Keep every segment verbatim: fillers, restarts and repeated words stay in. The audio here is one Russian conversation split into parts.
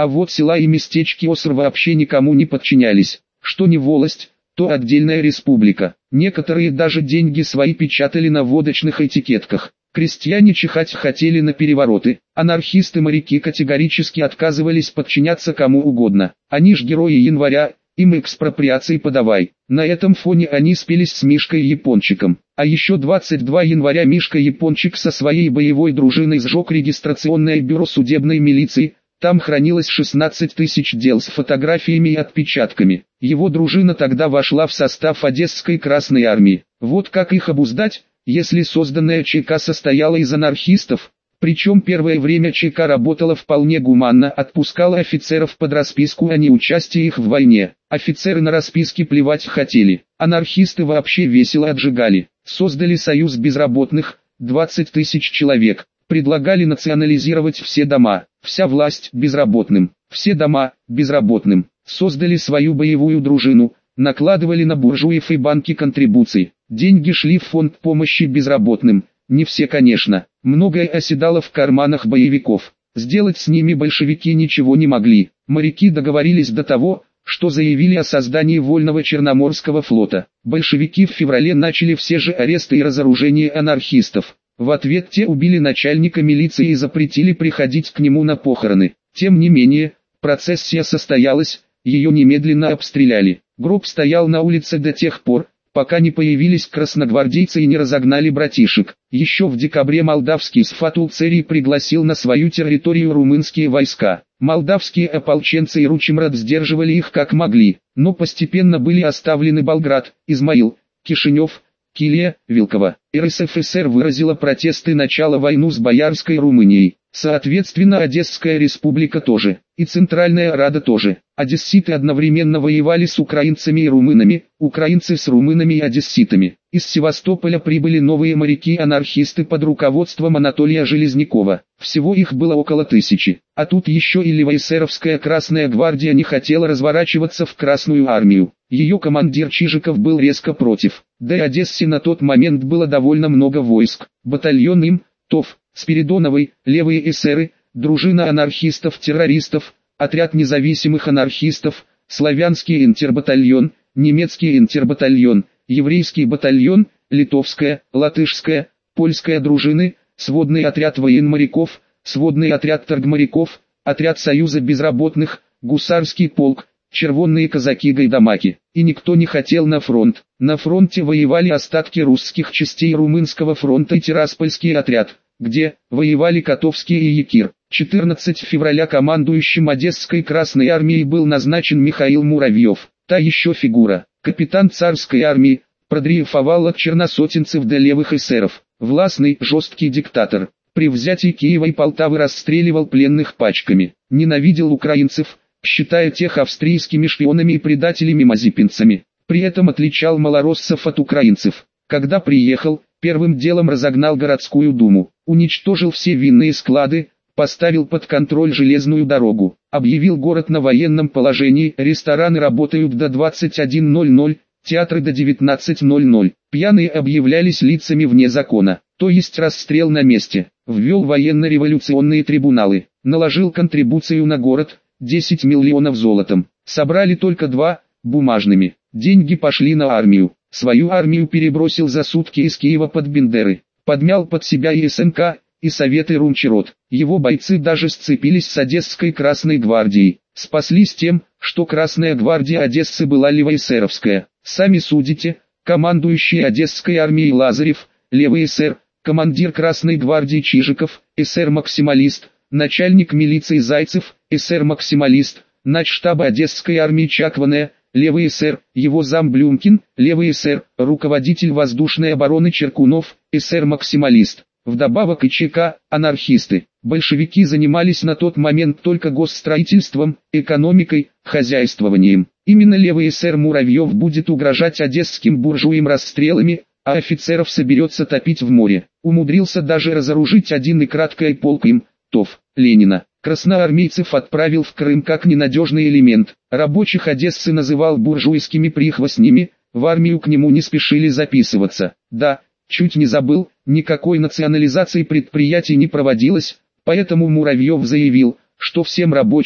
А вот села и местечки ОСР вообще никому не подчинялись. Что не волость, то отдельная республика. Некоторые даже деньги свои печатали на водочных этикетках. Крестьяне чихать хотели на перевороты. Анархисты-моряки категорически отказывались подчиняться кому угодно. Они ж герои января, им экспроприации подавай. На этом фоне они спелись с Мишкой Япончиком. А еще двадцать второго января Мишка Япончик со своей боевой дружиной сжег регистрационное бюро судебной милиции. Там хранилось шестнадцать тысяч дел с фотографиями и отпечатками. Его дружина тогда вошла в состав Одесской Красной Армии. Вот как их обуздать, если созданная ЧК состояла из анархистов? Причем первое время ЧК работала вполне гуманно, отпускала офицеров под расписку о неучастии их в войне. Офицеры на расписке плевать хотели. Анархисты вообще весело отжигали. Создали союз безработных, двадцать тысяч человек. Предлагали национализировать все дома, вся власть безработным, все дома безработным. Создали свою боевую дружину, накладывали на буржуев и банки контрибуции. Деньги шли в фонд помощи безработным. Не все, конечно. Многое оседало в карманах боевиков. Сделать с ними большевики ничего не могли. Моряки договорились до того, что заявили о создании вольного Черноморского флота. Большевики в феврале начали все же аресты и разоружение анархистов. В ответ те убили начальника милиции и запретили приходить к нему на похороны. Тем не менее, процессия состоялась, ее немедленно обстреляли. Гроб стоял на улице до тех пор, пока не появились красногвардейцы и не разогнали братишек. Еще в декабре молдавский Сфатул Церий пригласил на свою территорию румынские войска. Молдавские ополченцы и Ручимрад сдерживали их как могли, но постепенно были оставлены Болград, Измаил, Кишинев, Килия, Вилково. эр эс эф эс эр выразила протесты начала войну с Боярской Румынией. Соответственно, Одесская республика тоже, и Центральная Рада тоже. Одесситы одновременно воевали с украинцами и румынами, украинцы с румынами и одесситами. Из Севастополя прибыли новые моряки-анархисты под руководством Анатолия Железнякова. Всего их было около тысячи. А тут еще и левоэсеровская Красная Гвардия не хотела разворачиваться в Красную Армию. Ее командир Чижиков был резко против. Да и Одессе на тот момент было довольно много войск. Батальон им, ТОВ, Спиридоновой, левые эсеры, дружина анархистов-террористов, отряд независимых анархистов, славянский интербатальон, немецкий интербатальон, еврейский батальон, литовская, латышская, польская дружины, сводный отряд военморяков, сводный отряд торгморяков, отряд союза безработных, гусарский полк, червонные казаки-гайдамаки. И никто не хотел на фронт. На фронте воевали остатки русских частей Румынского фронта и Тираспольский отряд, где воевали Котовский и Якир. четырнадцатого февраля командующим Одесской Красной Армией был назначен Михаил Муравьев. Та еще фигура, капитан царской армии, продрейфовал от черносотенцев до левых эсеров. Властный, жесткий диктатор. При взятии Киева и Полтавы расстреливал пленных пачками. Ненавидел украинцев, считая тех австрийскими шпионами и предателями-мазепинцами. При этом отличал малороссов от украинцев. Когда приехал, первым делом разогнал городскую думу, уничтожил все винные склады, поставил под контроль железную дорогу, объявил город на военном положении, рестораны работают до двадцати одной ноль-ноль, театры до девятнадцати ноль-ноль, пьяные объявлялись лицами вне закона, то есть расстрел на месте, ввел военно-революционные трибуналы, наложил контрибуцию на город, десять миллионов золотом, собрали только два, бумажными, деньги пошли на армию. Свою армию перебросил за сутки из Киева под Бендеры, подмял под себя и эс эн ка, и Советы Румчерот. Его бойцы даже сцепились с Одесской Красной Гвардией. Спаслись тем, что Красная Гвардия Одессы была левоэсеровская. Сами судите, командующий Одесской армией Лазарев, левый эсер, командир Красной Гвардии Чижиков, эсер-максималист, начальник милиции Зайцев, эсер-максималист, начштаба Одесской армии Чакваная, левый эсер, его зам Блюмкин, левый эсер, руководитель воздушной обороны Черкунов, эсер-максималист. Вдобавок и ЧК, анархисты. Большевики занимались на тот момент только госстроительством, экономикой, хозяйствованием. Именно левый эсер Муравьев будет угрожать одесским буржуям расстрелами, а офицеров соберется топить в море. Умудрился даже разоружить один и краткое полк им, ТОВ, Ленина. Красноармейцев отправил в Крым как ненадежный элемент. Рабочих Одессы называл буржуйскими прихвостнями, в армию к нему не спешили записываться. Да, чуть не забыл, никакой национализации предприятий не проводилось, поэтому Муравьев заявил, что всем рабочим,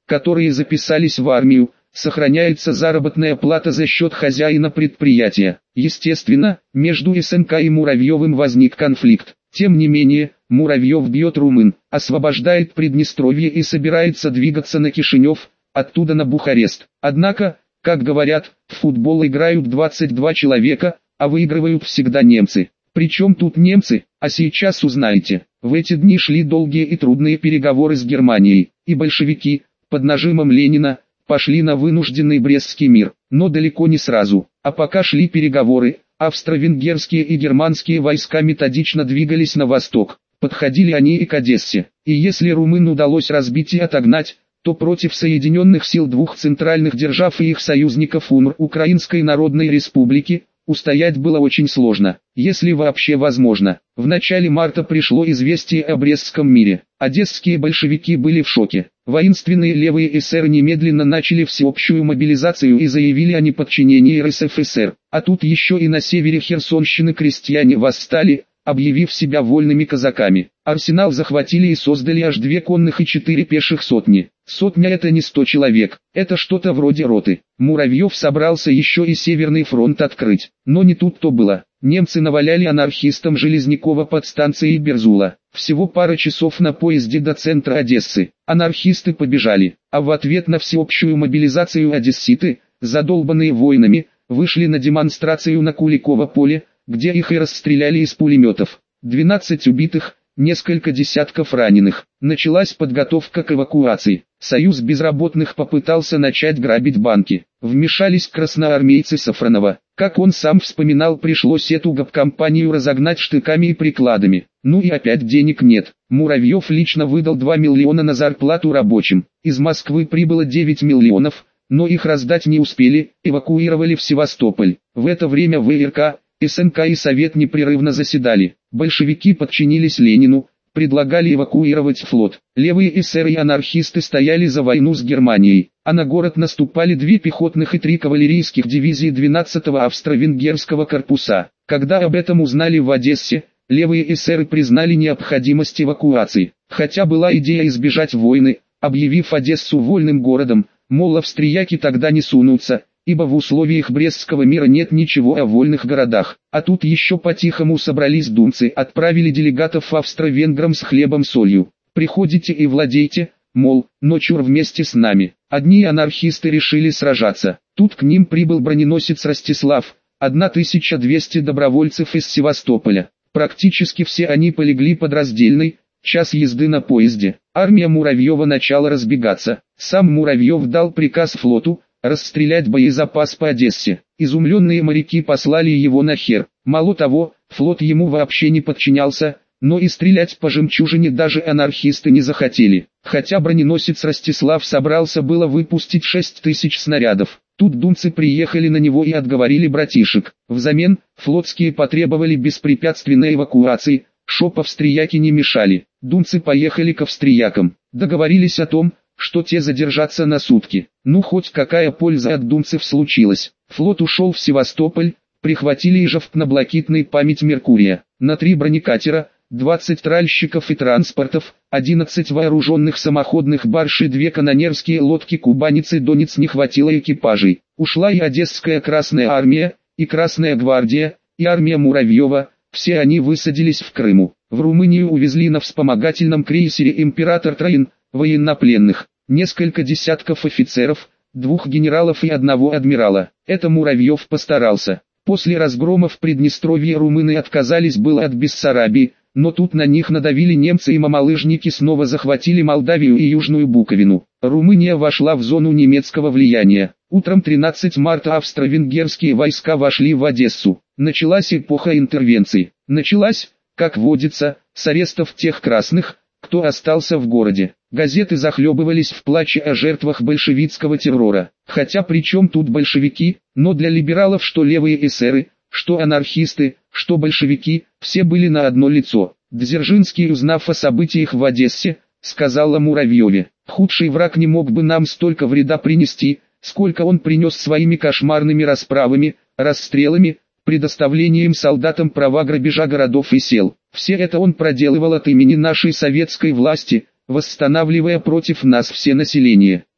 которые записались в армию, сохраняется заработная плата за счет хозяина предприятия. Естественно, между СНК и Муравьевым возник конфликт. Тем не менее, Муравьев бьет румын, освобождает Приднестровье и собирается двигаться на Кишинев, оттуда на Бухарест. Однако, как говорят, в футбол играют двадцать два человека, а выигрывают всегда немцы. Причем тут немцы, а сейчас узнаете. В эти дни шли долгие и трудные переговоры с Германией, и большевики, под нажимом Ленина, пошли на вынужденный Брестский мир, но далеко не сразу. А пока шли переговоры, австро-венгерские и германские войска методично двигались на восток. Подходили они и к Одессе. И если румын удалось разбить и отогнать, то против соединенных сил двух центральных держав и их союзников УНР Украинской Народной Республики, устоять было очень сложно, если вообще возможно. В начале марта пришло известие о Брестском мире. Одесские большевики были в шоке. Воинственные левые эсеры немедленно начали всеобщую мобилизацию и заявили о неподчинении эр эс эф эс эр. А тут еще и на севере Херсонщины крестьяне восстали, объявив себя вольными казаками. Арсенал захватили и создали аж две конных и четыре пеших сотни. Сотня — это не сто человек, это что-то вроде роты. Муравьев собрался еще и Северный фронт открыть, но не тут-то было. Немцы наваляли анархистам Железнякова под станцией Берзула. Всего пара часов на поезде до центра Одессы. Анархисты побежали, а в ответ на всеобщую мобилизацию одесситы, задолбанные войнами, вышли на демонстрацию на Куликово поле, где их и расстреляли из пулеметов. двенадцать убитых, несколько десятков раненых. Началась подготовка к эвакуации. Союз безработных попытался начать грабить банки. Вмешались красноармейцы Сафронова. Как он сам вспоминал, пришлось эту гопкомпанию разогнать штыками и прикладами. Ну и опять денег нет. Муравьев лично выдал два миллиона на зарплату рабочим. Из Москвы прибыло девять миллионов, но их раздать не успели, эвакуировали в Севастополь. В это время в эр ка, эс эн ка и Совет непрерывно заседали. Большевики подчинились Ленину, предлагали эвакуировать флот. Левые эсеры и анархисты стояли за войну с Германией, а на город наступали две пехотных и три кавалерийских дивизии двенадцатого австро-венгерского корпуса. Когда об этом узнали в Одессе, левые эсеры признали необходимость эвакуации. Хотя была идея избежать войны, объявив Одессу вольным городом, мол, австрияки тогда не сунутся, ибо в условиях Брестского мира нет ничего о вольных городах. А тут еще по-тихому собрались думцы, отправили делегатов австро-венграм с хлебом-солью. Приходите и владейте, мол, но чур вместе с нами. Одни анархисты решили сражаться. Тут к ним прибыл броненосец Ростислав, тысяча двести добровольцев из Севастополя. Практически все они полегли под Раздельной, час езды на поезде. Армия Муравьева начала разбегаться. Сам Муравьев дал приказ флоту расстрелять боезапас по Одессе. Изумленные моряки послали его на хер. Мало того, флот ему вообще не подчинялся, но и стрелять по жемчужине даже анархисты не захотели. Хотя броненосец Ростислав собрался было выпустить шесть тысяч снарядов. Тут думцы приехали на него и отговорили братишек. Взамен, флотские потребовали беспрепятственной эвакуации, шоп австрияки не мешали. Думцы поехали к австриякам. Договорились о том, что те задержатся на сутки. Ну хоть какая польза от думцев случилась. Флот ушел в Севастополь, прихватили и жовтно-блакитный память Меркурия. На три бронекатера, двадцать тральщиков и транспортов, одиннадцать вооруженных самоходных барж и две канонерские лодки Кубанец и Донец не хватило экипажей. Ушла и Одесская Красная Армия, и Красная Гвардия, и армия Муравьева, все они высадились в Крыму. В Румынию увезли на вспомогательном крейсере «Император Троин» военнопленных, несколько десятков офицеров, двух генералов и одного адмирала. Это Муравьев постарался. После разгрома в Приднестровье румыны отказались было от Бессарабии, но тут на них надавили немцы и мамалыжники снова захватили Молдавию и Южную Буковину. Румыния вошла в зону немецкого влияния. Утром тринадцатого марта австро-венгерские войска вошли в Одессу. Началась эпоха интервенций. Началась, как водится, с арестов тех красных, кто остался в городе. Газеты захлебывались в плаче о жертвах большевистского террора. Хотя при чем тут большевики, но для либералов что левые эсеры, что анархисты, что большевики, все были на одно лицо. Дзержинский, узнав о событиях в Одессе, сказал о Муравьеве: «Худший враг не мог бы нам столько вреда принести, сколько он принес своими кошмарными расправами, расстрелами, предоставлением солдатам права грабежа городов и сел. Все это он проделывал от имени нашей советской власти, восстанавливая против нас все население.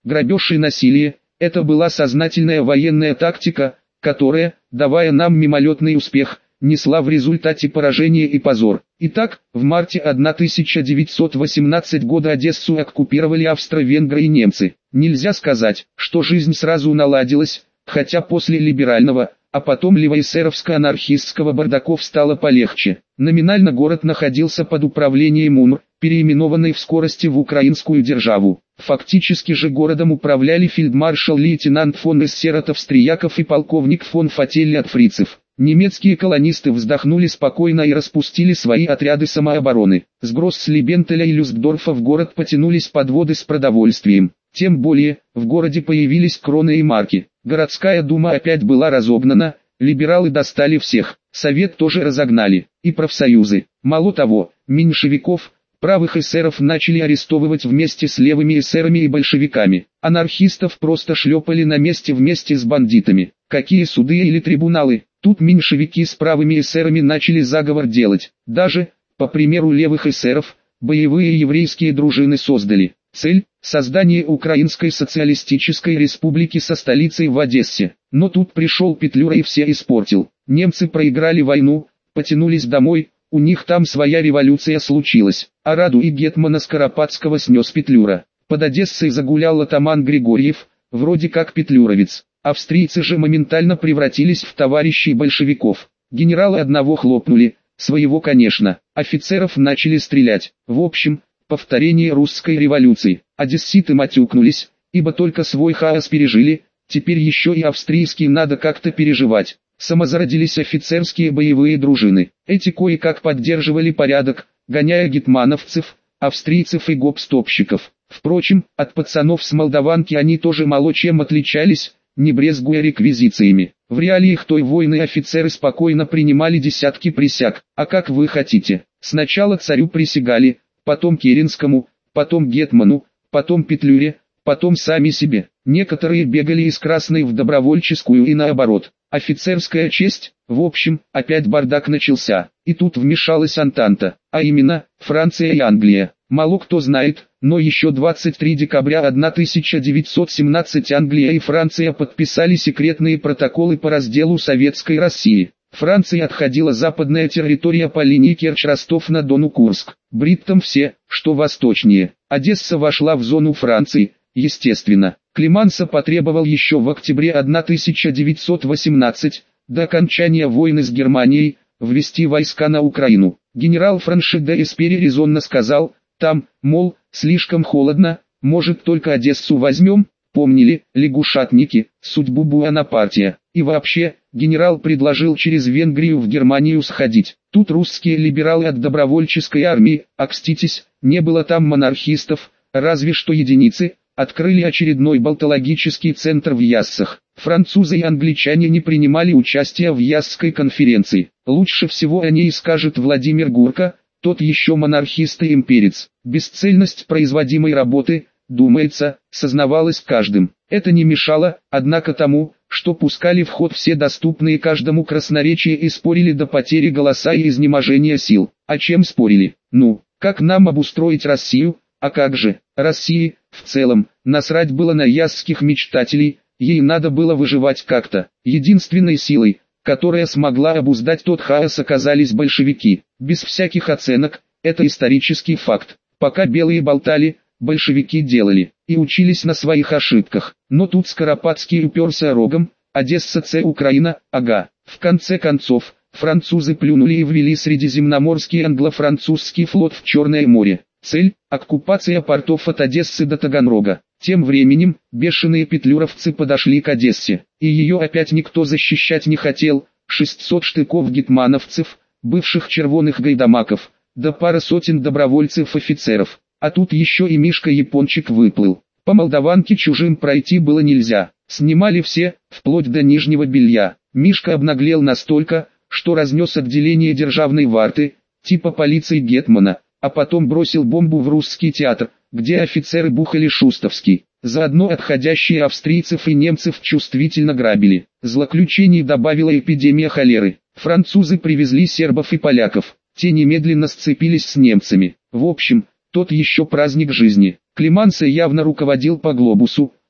грабеж и насилие. Это была сознательная военная тактика, которая, давая нам мимолетный успех, несла в результате поражение и позор. Итак, в марте тысяча девятьсот восемнадцатого года Одессу оккупировали австро-венгры и немцы. Нельзя сказать, что жизнь сразу наладилась, хотя после либерального, а потом левоэсеровско-анархистского бардаков стало полегче. Номинально город находился под управлением УНР, переименованной в скорости в украинскую державу. Фактически же городом управляли фельдмаршал-лейтенант фон Эссерот-Австрияков и полковник фон Фателли-Фрицев. Немецкие колонисты вздохнули спокойно и распустили свои отряды самообороны. С Гросслибентеля и Люстдорфа в город потянулись подводы с продовольствием. Тем более, в городе появились кроны и марки. Городская дума опять была разогнана, либералы достали всех, совет тоже разогнали, и профсоюзы. Мало того, меньшевиков, правых эсеров начали арестовывать вместе с левыми эсерами и большевиками. Анархистов просто шлепали на месте вместе с бандитами. Какие суды или трибуналы? Тут меньшевики с правыми эсерами начали заговор делать. Даже, по примеру левых эсеров, боевые еврейские дружины создали. Цель – создание Украинской социалистической республики со столицей в Одессе. Но тут пришел Петлюра и все испортил. Немцы проиграли войну, потянулись домой, у них там своя революция случилась. А Раду и гетмана Скоропадского снес Петлюра. Под Одессой загулял атаман Григорьев, вроде как петлюровец. Австрийцы же моментально превратились в товарищей большевиков. Генералы одного хлопнули, своего конечно, офицеров начали стрелять. В общем, повторение русской революции. Одесситы матюкнулись, ибо только свой хаос пережили, теперь еще и австрийский надо как-то переживать. Самозародились офицерские боевые дружины. Эти кое-как поддерживали порядок, гоняя гетмановцев, австрийцев и гопстопщиков. Впрочем, от пацанов с Молдаванки они тоже мало чем отличались, не брезгуя реквизициями. В реалиях той войны офицеры спокойно принимали десятки присяг. А как вы хотите? Сначала царю присягали, потом Керенскому, потом гетману, потом Петлюре, потом сами себе. Некоторые бегали из красной в добровольческую и наоборот. Офицерская честь, в общем, опять бардак начался. И тут вмешалась Антанта, а именно, Франция и Англия. Мало кто знает, но еще двадцать третьего декабря тысяча девятьсот семнадцатого Англия и Франция подписали секретные протоколы по разделу Советской России. Франции отходила западная территория по линии Керчь-Ростов-на-Дону Курск. Бриттам все, что восточнее. Одесса вошла в зону Франции, естественно. Климанса потребовал еще в октябре тысяча девятьсот восемнадцатого, до окончания войны с Германией, ввести войска на Украину. Генерал Франши де Эспери резонно сказал, там, мол, слишком холодно, может только Одессу возьмем, помнили, лягушатники, судьбу Буонапартия. И вообще, генерал предложил через Венгрию в Германию сходить. Тут русские либералы от добровольческой армии, окститесь, не было там монархистов, разве что единицы, открыли очередной болтологический центр в Яссах. Французы и англичане не принимали участия в Ясской конференции. Лучше всего о ней скажет Владимир Гурко, тот еще монархист и имперец. Бесцельность производимой работы, думается, сознавалась каждым. Это не мешало, однако, тому, что пускали в ход все доступные каждому красноречия и спорили до потери голоса и изнеможения сил. О чем спорили? Ну, как нам обустроить Россию? А как же, России, в целом, насрать было на ясских мечтателей, ей надо было выживать как-то. Единственной силой, которая смогла обуздать тот хаос, оказались большевики. Без всяких оценок, это исторический факт. Пока белые болтали, большевики делали, и учились на своих ошибках. Но тут Скоропадский уперся рогом, Одесса це Украина, ага. В конце концов, французы плюнули и ввели Средиземноморский англо-французский флот в Черное море. Цель – оккупация портов от Одессы до Таганрога. Тем временем, бешеные петлюровцы подошли к Одессе, и ее опять никто защищать не хотел. шестьсот штыков гетмановцев, бывших червоных гайдамаков, да пара сотен добровольцев-офицеров. А тут еще и Мишка-япончик выплыл. По Молдаванке чужим пройти было нельзя. Снимали все, вплоть до нижнего белья. Мишка обнаглел настолько, что разнес отделение державной варты, типа полиции гетмана, а потом бросил бомбу в русский театр, где офицеры бухали шустовский. Заодно отходящие австрийцев и немцев чувствительно грабили. Злоключений добавила эпидемия холеры. Французы привезли сербов и поляков. Те немедленно сцепились с немцами. В общем, тот еще праздник жизни. Климанса явно руководил по глобусу,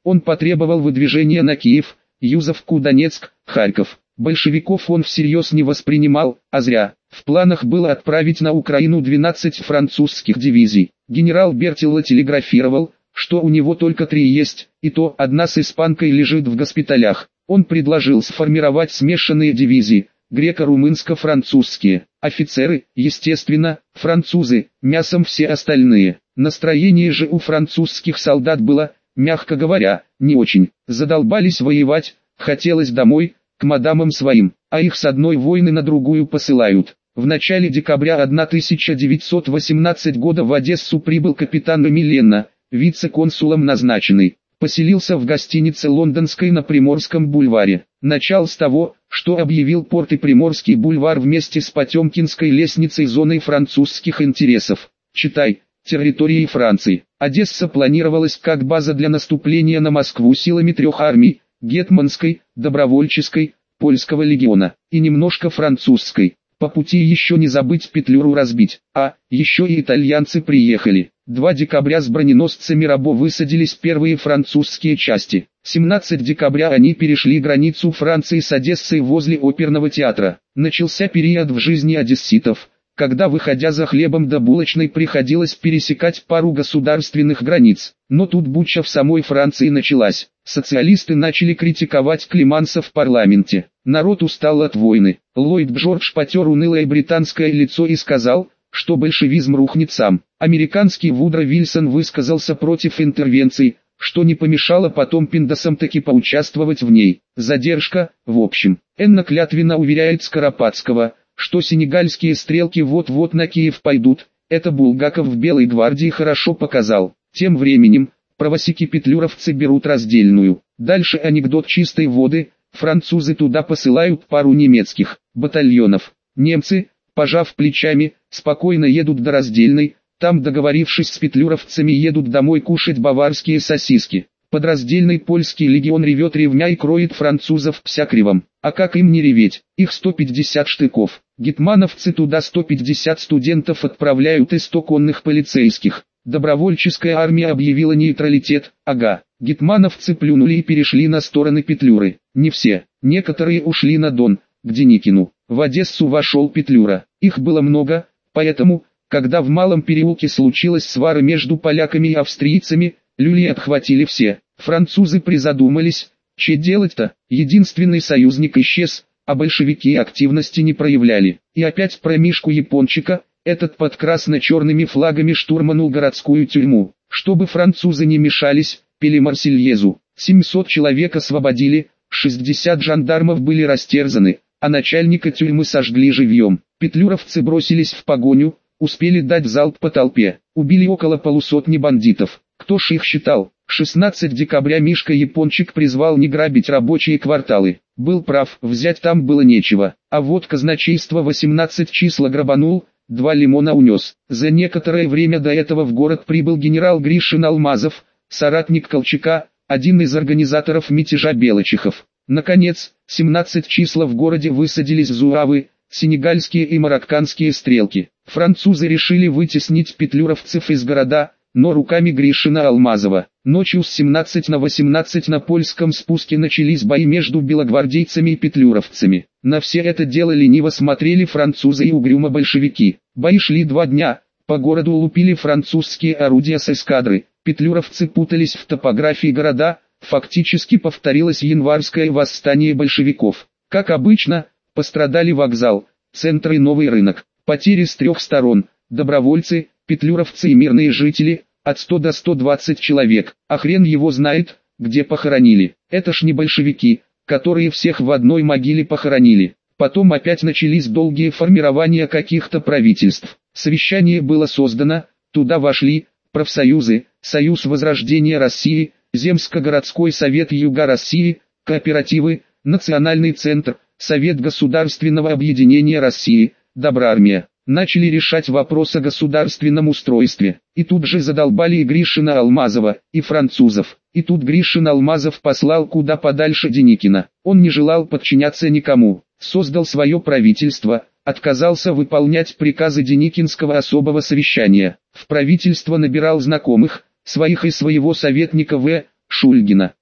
Он потребовал выдвижения на Киев, Юзовку, Донецк, Харьков. Большевиков он всерьез не воспринимал, а зря. В планах было отправить на Украину двенадцать французских дивизий. Генерал Бертелло телеграфировал, что у него только три есть, и то одна с испанкой лежит в госпиталях. Он предложил сформировать смешанные дивизии, греко-румынско-французские. Офицеры, естественно, французы, мясом все остальные. Настроение же у французских солдат было, мягко говоря, не очень. Задолбались воевать, хотелось домой, к мадамам своим, а их с одной войны на другую посылают. В начале декабря тысяча девятьсот восемнадцатого года в Одессу прибыл капитан Эмилена, вице-консулом назначенный. Поселился в гостинице лондонской на Приморском бульваре. Начал с того, что объявил порт и Приморский бульвар вместе с Потемкинской лестницей зоной французских интересов. Читай, территории Франции. Одесса планировалась как база для наступления на Москву силами трех армий: гетманской, добровольческой, польского легиона, и немножко французской. По пути еще не забыть Петлюру разбить. А, еще и итальянцы приехали. два декабря с броненосцами Рабо высадились первые французские части. семнадцатого декабря они перешли границу Франции с Одессой возле оперного театра. Начался период в жизни одесситов, когда, выходя за хлебом до булочной, приходилось пересекать пару государственных границ. Но тут буча в самой Франции началась. Социалисты начали критиковать Климанса в парламенте. Народ устал от войны. Ллойд Джордж потер унылое британское лицо и сказал, что большевизм рухнет сам. Американский Вудро Вильсон высказался против интервенции, что не помешало потом пиндосам таки поучаствовать в ней. Задержка, в общем. Энна клятвенно уверяет Скоропадского, что сенегальские стрелки вот-вот на Киев пойдут. Это Булгаков в Белой гвардии хорошо показал. Тем временем, правосеки-петлюровцы берут раздельную. Дальше анекдот чистой воды. Французы туда посылают пару немецких батальонов. Немцы, пожав плечами, спокойно едут до раздельной. Там, договорившись с петлюровцами, едут домой кушать баварские сосиски. Под раздельной польский легион ревет ревня и кроет французов псякривом. А как им не реветь? Их сто пятьдесят штыков. Гетмановцы туда сто пятьдесят студентов отправляют и сто конных полицейских. Добровольческая армия объявила нейтралитет. Ага. Гетмановцы плюнули и перешли на стороны Петлюры. Не все. Некоторые ушли на Дон, к Деникину. В Одессу вошел Петлюра. Их было много, поэтому, когда в Малом переулке случилась свара между поляками и австрийцами, люлей отхватили все. Французы призадумались, че делать-то? Единственный союзник исчез, а большевики активности не проявляли. И опять про Мишку Япончика. Этот под красно-черными флагами штурманул городскую тюрьму. Чтобы французы не мешались, пели Марсельезу. семьсот человек освободили, шестьдесят жандармов были растерзаны, а начальника тюрьмы сожгли живьем. Петлюровцы бросились в погоню, успели дать залп по толпе, убили около полусотни бандитов. Кто ж их считал? шестнадцатого декабря Мишка Япончик призвал не грабить рабочие кварталы. Был прав, взять там было нечего. А вот казначейство восемнадцать числа грабанул, два лимона унес. За некоторое время до этого в город прибыл генерал Гришин Алмазов, соратник Колчака, один из организаторов мятежа Белочихов. Наконец, семнадцатого числа в городе высадились зуавы, сенегальские и марокканские стрелки. Французы решили вытеснить петлюровцев из города, но руками Гришина Алмазова. Ночью с семнадцатого на восемнадцатое на польском спуске начались бои между белогвардейцами и петлюровцами. На все это дело лениво смотрели французы и угрюмо большевики. Бои шли два дня, по городу лупили французские орудия с эскадры. Петлюровцы путались в топографии города, фактически повторилось январское восстание большевиков. Как обычно, пострадали вокзал, центр и новый рынок. Потери с трех сторон: добровольцы, петлюровцы и мирные жители, от ста до ста двадцати человек. А хрен его знает, где похоронили. Это ж не большевики, которые всех в одной могиле похоронили. Потом опять начались долгие формирования каких-то правительств. Совещание было создано, туда вошли профсоюзы, Союз Возрождения России, Земско-городской совет Юга России, кооперативы, Национальный центр, Совет государственного объединения России, Добрармия. Начали решать вопрос о государственном устройстве. И тут же задолбали и Гришина Алмазова, и французов. И тут Гришин Алмазов послал куда подальше Деникина. Он не желал подчиняться никому. Создал свое правительство, отказался выполнять приказы Деникинского особого совещания. В правительство набирал знакомых, своих и своего советника В. Шульгина.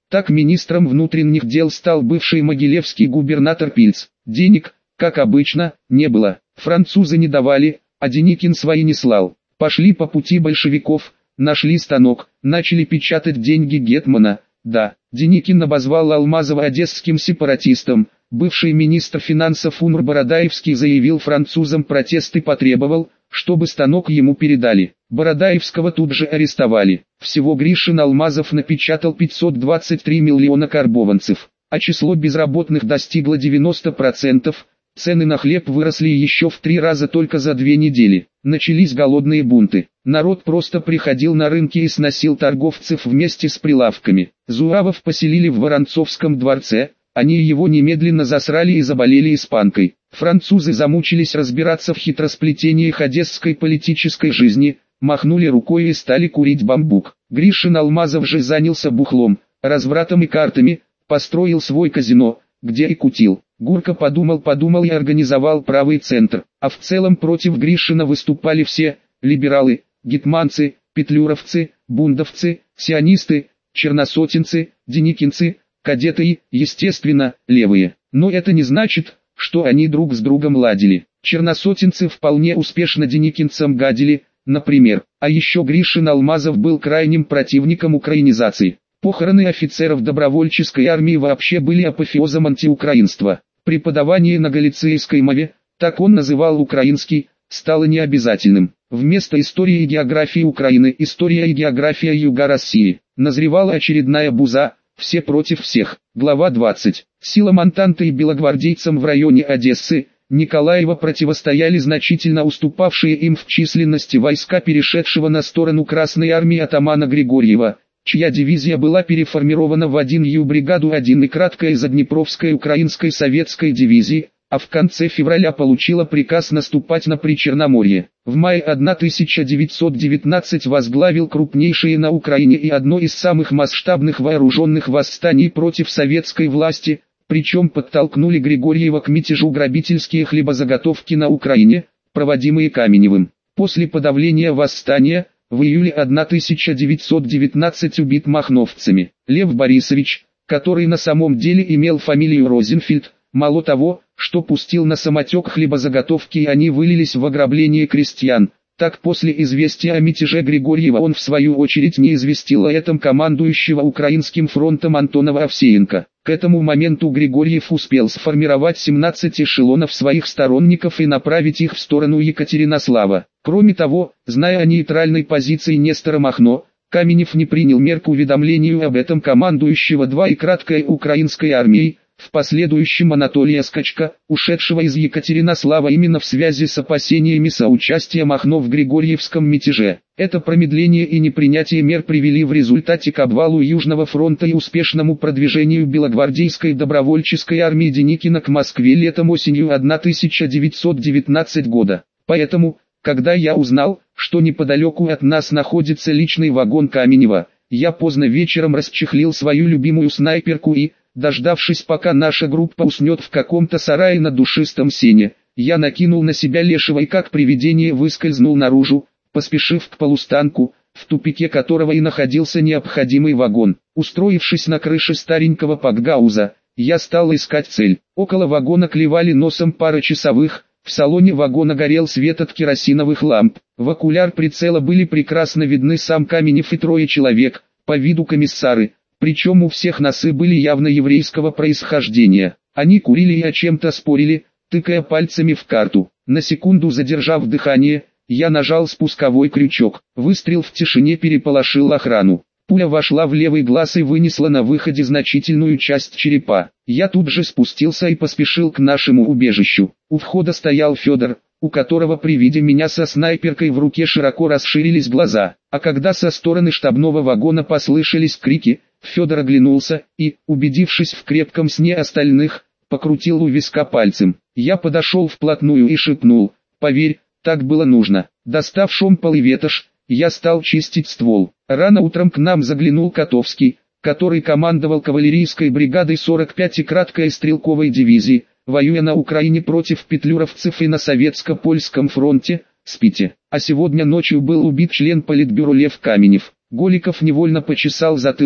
Так министром внутренних дел стал бывший могилевский губернатор Пильц. Денег, как обычно, не было. Французы не давали, а Деникин свои не слал. Пошли по пути большевиков, нашли станок, начали печатать деньги гетмана. Да, Деникин обозвал Алмазова одесским сепаратистом. Бывший министр финансов Умар Бородаевский заявил французам протест и потребовал, чтобы станок ему передали. Бородаевского тут же арестовали. Всего Гришин Алмазов напечатал пятьсот двадцать три миллиона карбованцев, а число безработных достигло девяноста процентов. Цены на хлеб выросли еще в три раза только за две недели. Начались голодные бунты. Народ просто приходил на рынки и сносил торговцев вместе с прилавками. Зуавов поселили в Воронцовском дворце. Они его немедленно засрали и заболели испанкой. Французы замучились разбираться в хитросплетениях одесской политической жизни, махнули рукой и стали курить бамбук. Гришин Алмазов же занялся бухлом, развратом и картами, построил свой казино, где и кутил. Гурко подумал-подумал и организовал правый центр. А в целом против Гришина выступали все: либералы, гетманцы, петлюровцы, бундовцы, сионисты, черносотенцы, деникинцы, кадеты и, естественно, левые. Но это не значит, что они друг с другом ладили. Черносотенцы вполне успешно деникинцам гадили, например. А еще Гришин Алмазов был крайним противником украинизации. Похороны офицеров добровольческой армии вообще были апофеозом антиукраинства. Преподавание на галицийской мове, так он называл украинский, стало необязательным. Вместо истории и географии Украины история и география юга России. Назревала очередная буза. Все против всех. Глава двадцать. Силам Антанты и белогвардейцам в районе Одессы, Николаева противостояли значительно уступавшие им в численности войска перешедшего на сторону Красной армии атамана Григорьева, чья дивизия была переформирована в один Ю-бригаду один и краткая из Днепровской украинской советской дивизии, а в конце февраля получила приказ наступать на Причерноморье. В мае тысяча девятьсот девятнадцатого возглавил крупнейшее на Украине и одно из самых масштабных вооруженных восстаний против советской власти, причем подтолкнули Григорьева к мятежу грабительские хлебозаготовки на Украине, проводимые Каменевым. После подавления восстания, в июле тысяча девятьсот девятнадцатого убит махновцами. Лев Борисович, который на самом деле имел фамилию Розенфельд, мало того, что пустил на самотек хлебозаготовки и они вылились в ограбление крестьян, так после известия о мятеже Григорьева он в свою очередь не известил о этом командующего Украинским фронтом Антонова Овсеенко. К этому моменту Григорьев успел сформировать семнадцать эшелонов своих сторонников и направить их в сторону Екатеринослава. Кроме того, зная о нейтральной позиции Нестора Махно, Каменев не принял мер к уведомлению об этом командующего два и краткой украинской армией, в последующем Анатолия Скачка, ушедшего из Екатеринослава именно в связи с опасениями соучастия Махно в Григорьевском мятеже. Это промедление и непринятие мер привели в результате к обвалу Южного фронта и успешному продвижению белогвардейской добровольческой армии Деникина к Москве летом-осенью тысяча девятьсот девятнадцатого года. Поэтому, когда я узнал, что неподалеку от нас находится личный вагон Каменева, я поздно вечером расчехлил свою любимую снайперку и, дождавшись пока наша группа уснет в каком-то сарае на душистом сене, я накинул на себя лешего и как привидение выскользнул наружу, поспешив к полустанку, в тупике которого и находился необходимый вагон. Устроившись на крыше старенького пакгауза, я стал искать цель. Около вагона клевали носом пара часовых, в салоне вагона горел свет от керосиновых ламп. В окуляр прицела были прекрасно видны сам Каменев и трое человек, по виду комиссары. Причем у всех носы были явно еврейского происхождения. Они курили и о чем-то спорили, тыкая пальцами в карту. На секунду задержав дыхание, я нажал спусковой крючок. Выстрел в тишине переполошил охрану. Пуля вошла в левый глаз и вынесла на выходе значительную часть черепа. Я тут же спустился и поспешил к нашему убежищу. У входа стоял Федор, у которого при виде меня со снайперкой в руке широко расширились глаза. А когда со стороны штабного вагона послышались крики, Федор оглянулся и, убедившись в крепком сне остальных, покрутил у виска пальцем. Я подошел вплотную и шепнул: «Поверь, так было нужно». Достав шомпол и ветошь, я стал чистить ствол. Рано утром к нам заглянул Котовский, который командовал кавалерийской бригадой сорок пятой краткой стрелковой дивизии, воюя на Украине против петлюровцев и на советско-польском фронте, Спите. А сегодня ночью был убит член политбюро Лев Каменев. Голиков невольно почесал затылок,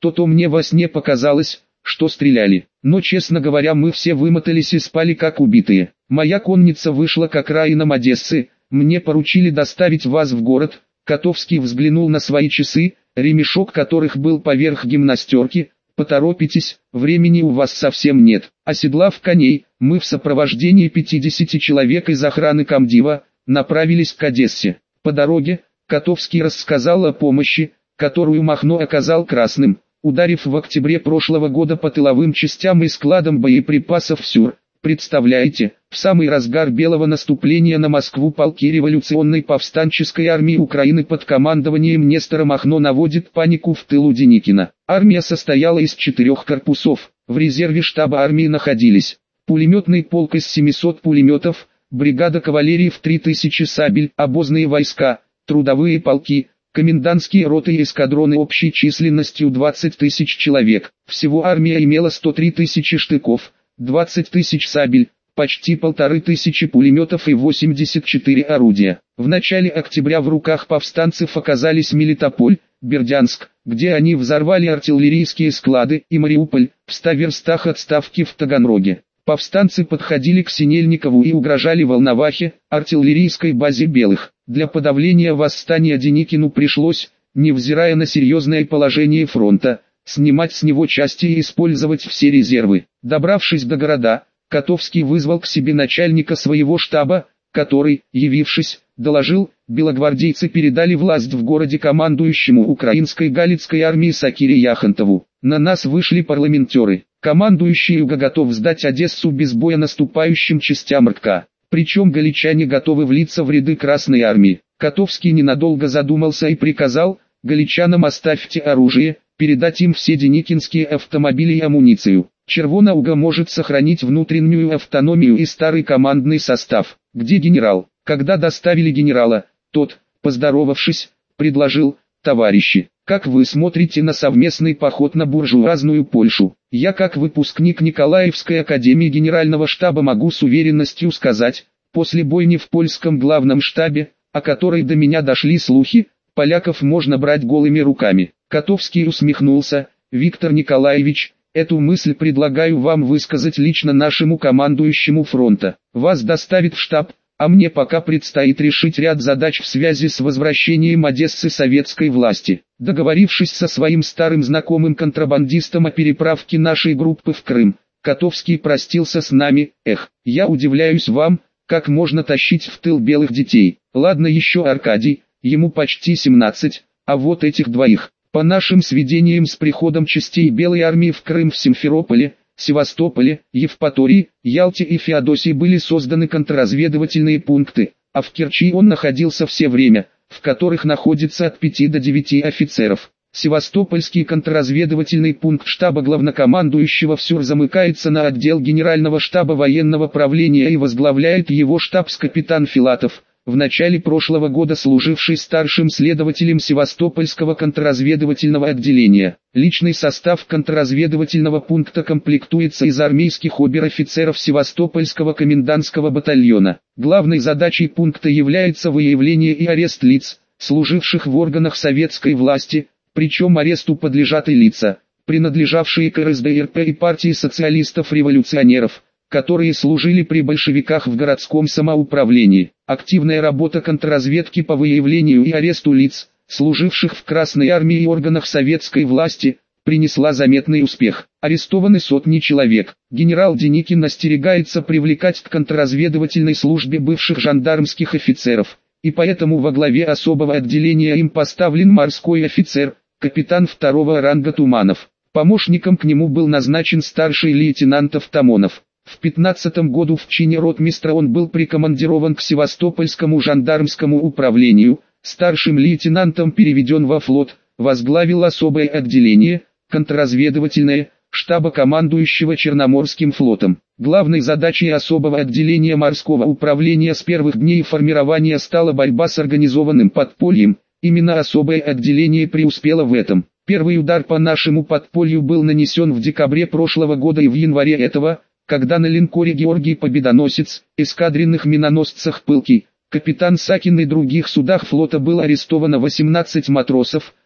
то-то мне во сне показалось, что стреляли. Но, честно говоря, мы все вымотались и спали как убитые. Моя конница вышла к окраинам Одессы, мне поручили доставить вас в город. Котовский взглянул на свои часы, ремешок которых был поверх гимнастерки. Поторопитесь, времени у вас совсем нет. Оседлав коней, мы в сопровождении пятидесяти человек из охраны комдива направились к Одессе. По дороге, Котовский рассказал о помощи, которую Махно оказал красным, ударив в октябре прошлого года по тыловым частям и складам боеприпасов в Сюр. Представляете, в самый разгар белого наступления на Москву полки революционной повстанческой армии Украины под командованием Нестора Махно наводит панику в тылу Деникина. Армия состояла из четырех корпусов, в резерве штаба армии находились пулеметный полк из семисот пулеметов, бригада кавалерии в три тысячи сабель, обозные войска, трудовые полки, комендантские роты и эскадроны общей численностью двадцать тысяч человек. Всего армия имела сто три тысячи штыков, двадцать тысяч сабель, почти полторы тысячи пулеметов и восемьдесят четыре орудия. В начале октября в руках повстанцев оказались Мелитополь, Бердянск, где они взорвали артиллерийские склады, и Мариуполь, в ста верстах от ставки в Таганроге. Повстанцы подходили к Синельникову и угрожали Волновахе, артиллерийской базе белых. Для подавления восстания Деникину пришлось, невзирая на серьезное положение фронта, снимать с него части и использовать все резервы. Добравшись до города, Котовский вызвал к себе начальника своего штаба, который, явившись, доложил: белогвардейцы передали власть в городе командующему украинской Галицкой армии Сакире Яхонтову. На нас вышли парламентеры. Командующий Юга готов сдать Одессу без боя наступающим частям РК. Причем галичане готовы влиться в ряды Красной армии. Котовский ненадолго задумался и приказал: галичанам оставьте оружие, передать им все деникинские автомобили и амуницию. Червона Уга может сохранить внутреннюю автономию и старый командный состав. Где генерал? Когда доставили генерала, тот, поздоровавшись, предложил: товарищи, как вы смотрите на совместный поход на буржуазную Польшу? Я, как выпускник Николаевской академии генерального штаба, могу с уверенностью сказать, после бойни в польском главном штабе, о которой до меня дошли слухи, поляков можно брать голыми руками. Котовский усмехнулся: Виктор Николаевич, эту мысль предлагаю вам высказать лично нашему командующему фронта. Вас доставит в штаб, а мне пока предстоит решить ряд задач в связи с возвращением Одессы советской власти. Договорившись со своим старым знакомым контрабандистом о переправке нашей группы в Крым, Котовский простился с нами. Эх, я удивляюсь вам, как можно тащить в тыл белых детей. Ладно еще Аркадий, ему почти семнадцать, а вот этих двоих. По нашим сведениям, с приходом частей Белой армии в Крым в Симферополе, Севастополе, Евпатории, Ялте и Феодосии были созданы контрразведывательные пункты, а в Керчи он находился все время, в которых находится от пяти до девяти офицеров. Севастопольский контрразведывательный пункт штаба главнокомандующего в Сюр замыкается на отдел Генерального штаба военного правления и возглавляет его штабс-капитан Филатов, в начале прошлого года служивший старшим следователем Севастопольского контрразведывательного отделения. Личный состав контрразведывательного пункта комплектуется из армейских обер-офицеров Севастопольского комендантского батальона. Главной задачей пункта является выявление и арест лиц, служивших в органах советской власти, причем аресту подлежат и лица, принадлежавшие к эр эс дэ эр пэ и партии социалистов-революционеров, которые служили при большевиках в городском самоуправлении. Активная работа контрразведки по выявлению и аресту лиц, служивших в Красной армии и органах советской власти, принесла заметный успех. Арестованы сотни человек. Генерал Деникин остерегается привлекать к контрразведывательной службе бывших жандармских офицеров, и поэтому во главе особого отделения им поставлен морской офицер, капитан второго ранга Туманов. Помощником к нему был назначен старший лейтенант Автомонов. В пятнадцатом году в чине ротмистра он был прикомандирован к Севастопольскому жандармскому управлению, старшим лейтенантом переведен во флот, возглавил особое отделение, контрразведывательное, штаба командующего Черноморским флотом. Главной задачей особого отделения морского управления с первых дней формирования стала борьба с организованным подпольем, именно особое отделение преуспело в этом. Первый удар по нашему подполью был нанесен в декабре прошлого года и в январе этого, когда на линкоре «Георгий Победоносец», эскадренных миноносцах «Пылки», капитан Сакин и других судах флота было арестовано восемнадцать матросов,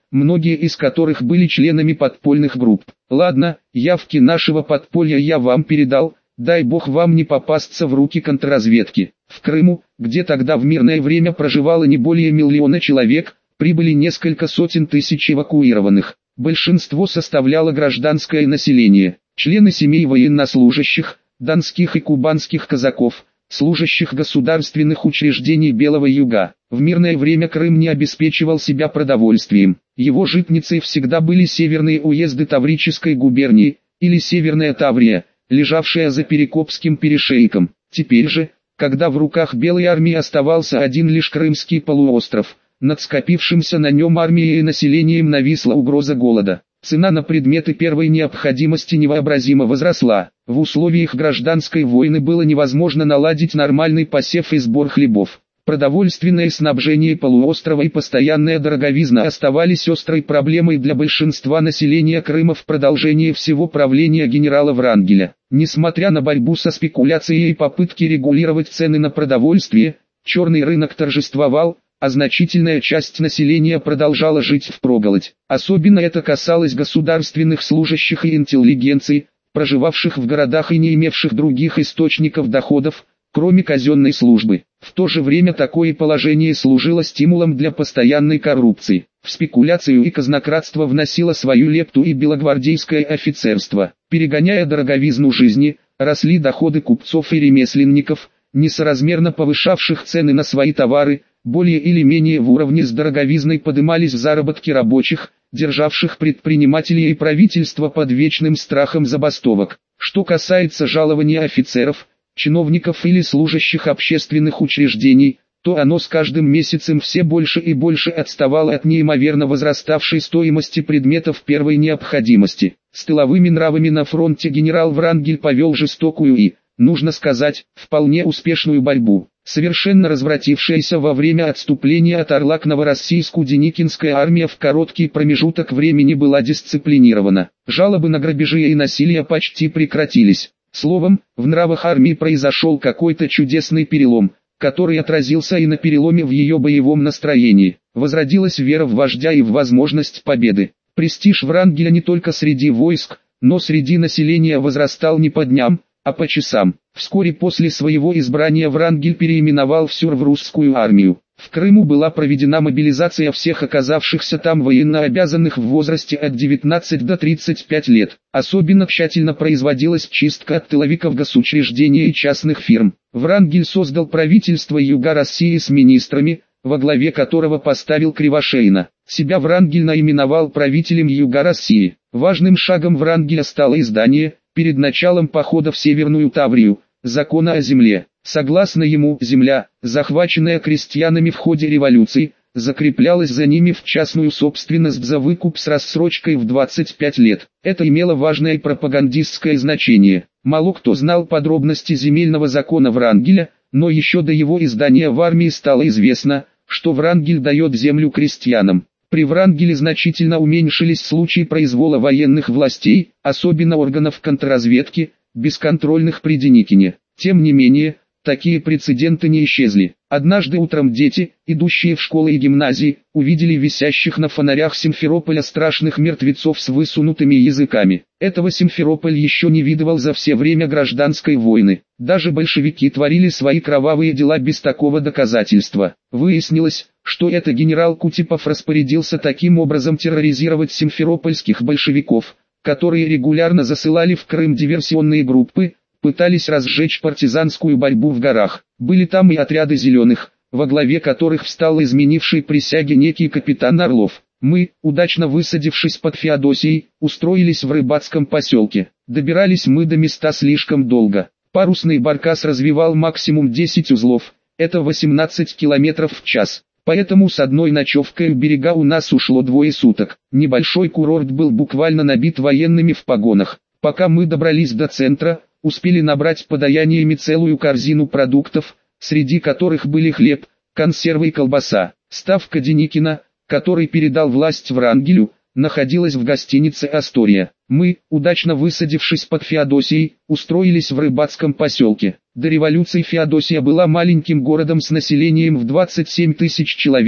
многие из которых были членами подпольных групп. Ладно, явки нашего подполья я вам передал, дай бог вам не попасться в руки контрразведки. В Крыму, где тогда в мирное время проживало не более миллиона человек, прибыли несколько сотен тысяч эвакуированных. Большинство составляло гражданское население, члены семей военнослужащих, донских и кубанских казаков, служащих государственных учреждений Белого Юга. В мирное время Крым не обеспечивал себя продовольствием. Его житницей всегда были северные уезды Таврической губернии, или Северная Таврия, лежавшая за Перекопским перешейком. Теперь же, когда в руках Белой армии оставался один лишь Крымский полуостров, над скопившимся на нем армией и населением нависла угроза голода. Цена на предметы первой необходимости невообразимо возросла. В условиях гражданской войны было невозможно наладить нормальный посев и сбор хлебов. Продовольственное снабжение полуострова и постоянная дороговизна оставались острой проблемой для большинства населения Крыма в продолжении всего правления генерала Врангеля. Несмотря на борьбу со спекуляцией и попытки регулировать цены на продовольствие, черный рынок торжествовал, а значительная часть населения продолжала жить впроголодь. Особенно это касалось государственных служащих и интеллигенции, проживавших в городах и не имевших других источников доходов, кроме казенной службы. В то же время такое положение служило стимулом для постоянной коррупции. В спекуляцию и казнократство вносило свою лепту и белогвардейское офицерство. Перегоняя дороговизну жизни, росли доходы купцов и ремесленников, несоразмерно повышавших цены на свои товары. Более или менее в уровне с дороговизной подымались заработки рабочих, державших предпринимателей и правительство под вечным страхом забастовок. Что касается жалования офицеров, чиновников или служащих общественных учреждений, то оно с каждым месяцем все больше и больше отставало от неимоверно возраставшей стоимости предметов первой необходимости. С тыловыми нравами на фронте генерал Врангель повел жестокую и, нужно сказать, вполне успешную борьбу. Совершенно развратившаяся во время отступления от Орла к Новороссийску Деникинская армия в короткий промежуток времени была дисциплинирована. Жалобы на грабежи и насилие почти прекратились. Словом, в нравах армии произошел какой-то чудесный перелом, который отразился и на переломе в ее боевом настроении. Возродилась вера в вождя и в возможность победы. Престиж Врангеля не только среди войск, но среди населения возрастал не по дням, а по часам. Вскоре после своего избрания Врангель переименовал СЮР в русскую армию. В Крыму была проведена мобилизация всех оказавшихся там военнообязанных в возрасте от девятнадцати до тридцати пяти лет. Особенно тщательно производилась чистка от тыловиков госучреждений и частных фирм. Врангель создал правительство Юга России с министрами, во главе которого поставил Кривошеина. Себя Врангель наименовал правителем Юга России. Важным шагом Врангеля стало издание, перед началом похода в Северную Таврию, закона о земле. Согласно ему, земля, захваченная крестьянами в ходе революции, закреплялась за ними в частную собственность за выкуп с рассрочкой в двадцать пять лет. Это имело важное пропагандистское значение. Мало кто знал подробности земельного закона Врангеля, но еще до его издания в армии стало известно, что Врангель дает землю крестьянам. При Врангеле значительно уменьшились случаи произвола военных властей, особенно органов контрразведки, бесконтрольных при Деникине. Тем не менее, такие прецеденты не исчезли. Однажды утром дети, идущие в школы и гимназии, увидели висящих на фонарях Симферополя страшных мертвецов с высунутыми языками. Этого Симферополь еще не видывал за все время гражданской войны. Даже большевики творили свои кровавые дела без такого доказательства. Выяснилось, что это генерал Кутепов распорядился таким образом терроризировать симферопольских большевиков, которые регулярно засылали в Крым диверсионные группы, пытались разжечь партизанскую борьбу в горах. Были там и отряды зеленых, во главе которых встал изменивший присяге некий капитан Орлов. Мы, удачно высадившись под Феодосией, устроились в рыбацком поселке. Добирались мы до места слишком долго. Парусный баркас развивал максимум десять узлов, это восемнадцать километров в час. Поэтому с одной ночевкой у берега у нас ушло двое суток. Небольшой курорт был буквально набит военными в погонах. Пока мы добрались до центра, успели набрать подаяниями целую корзину продуктов, среди которых были хлеб, консервы и колбаса. Ставка Деникина, который передал власть Врангелю, находилась в гостинице «Астория». Мы, удачно высадившись под Феодосией, устроились в рыбацком поселке. До революции Феодосия была маленьким городом с населением в двадцать семь тысяч человек,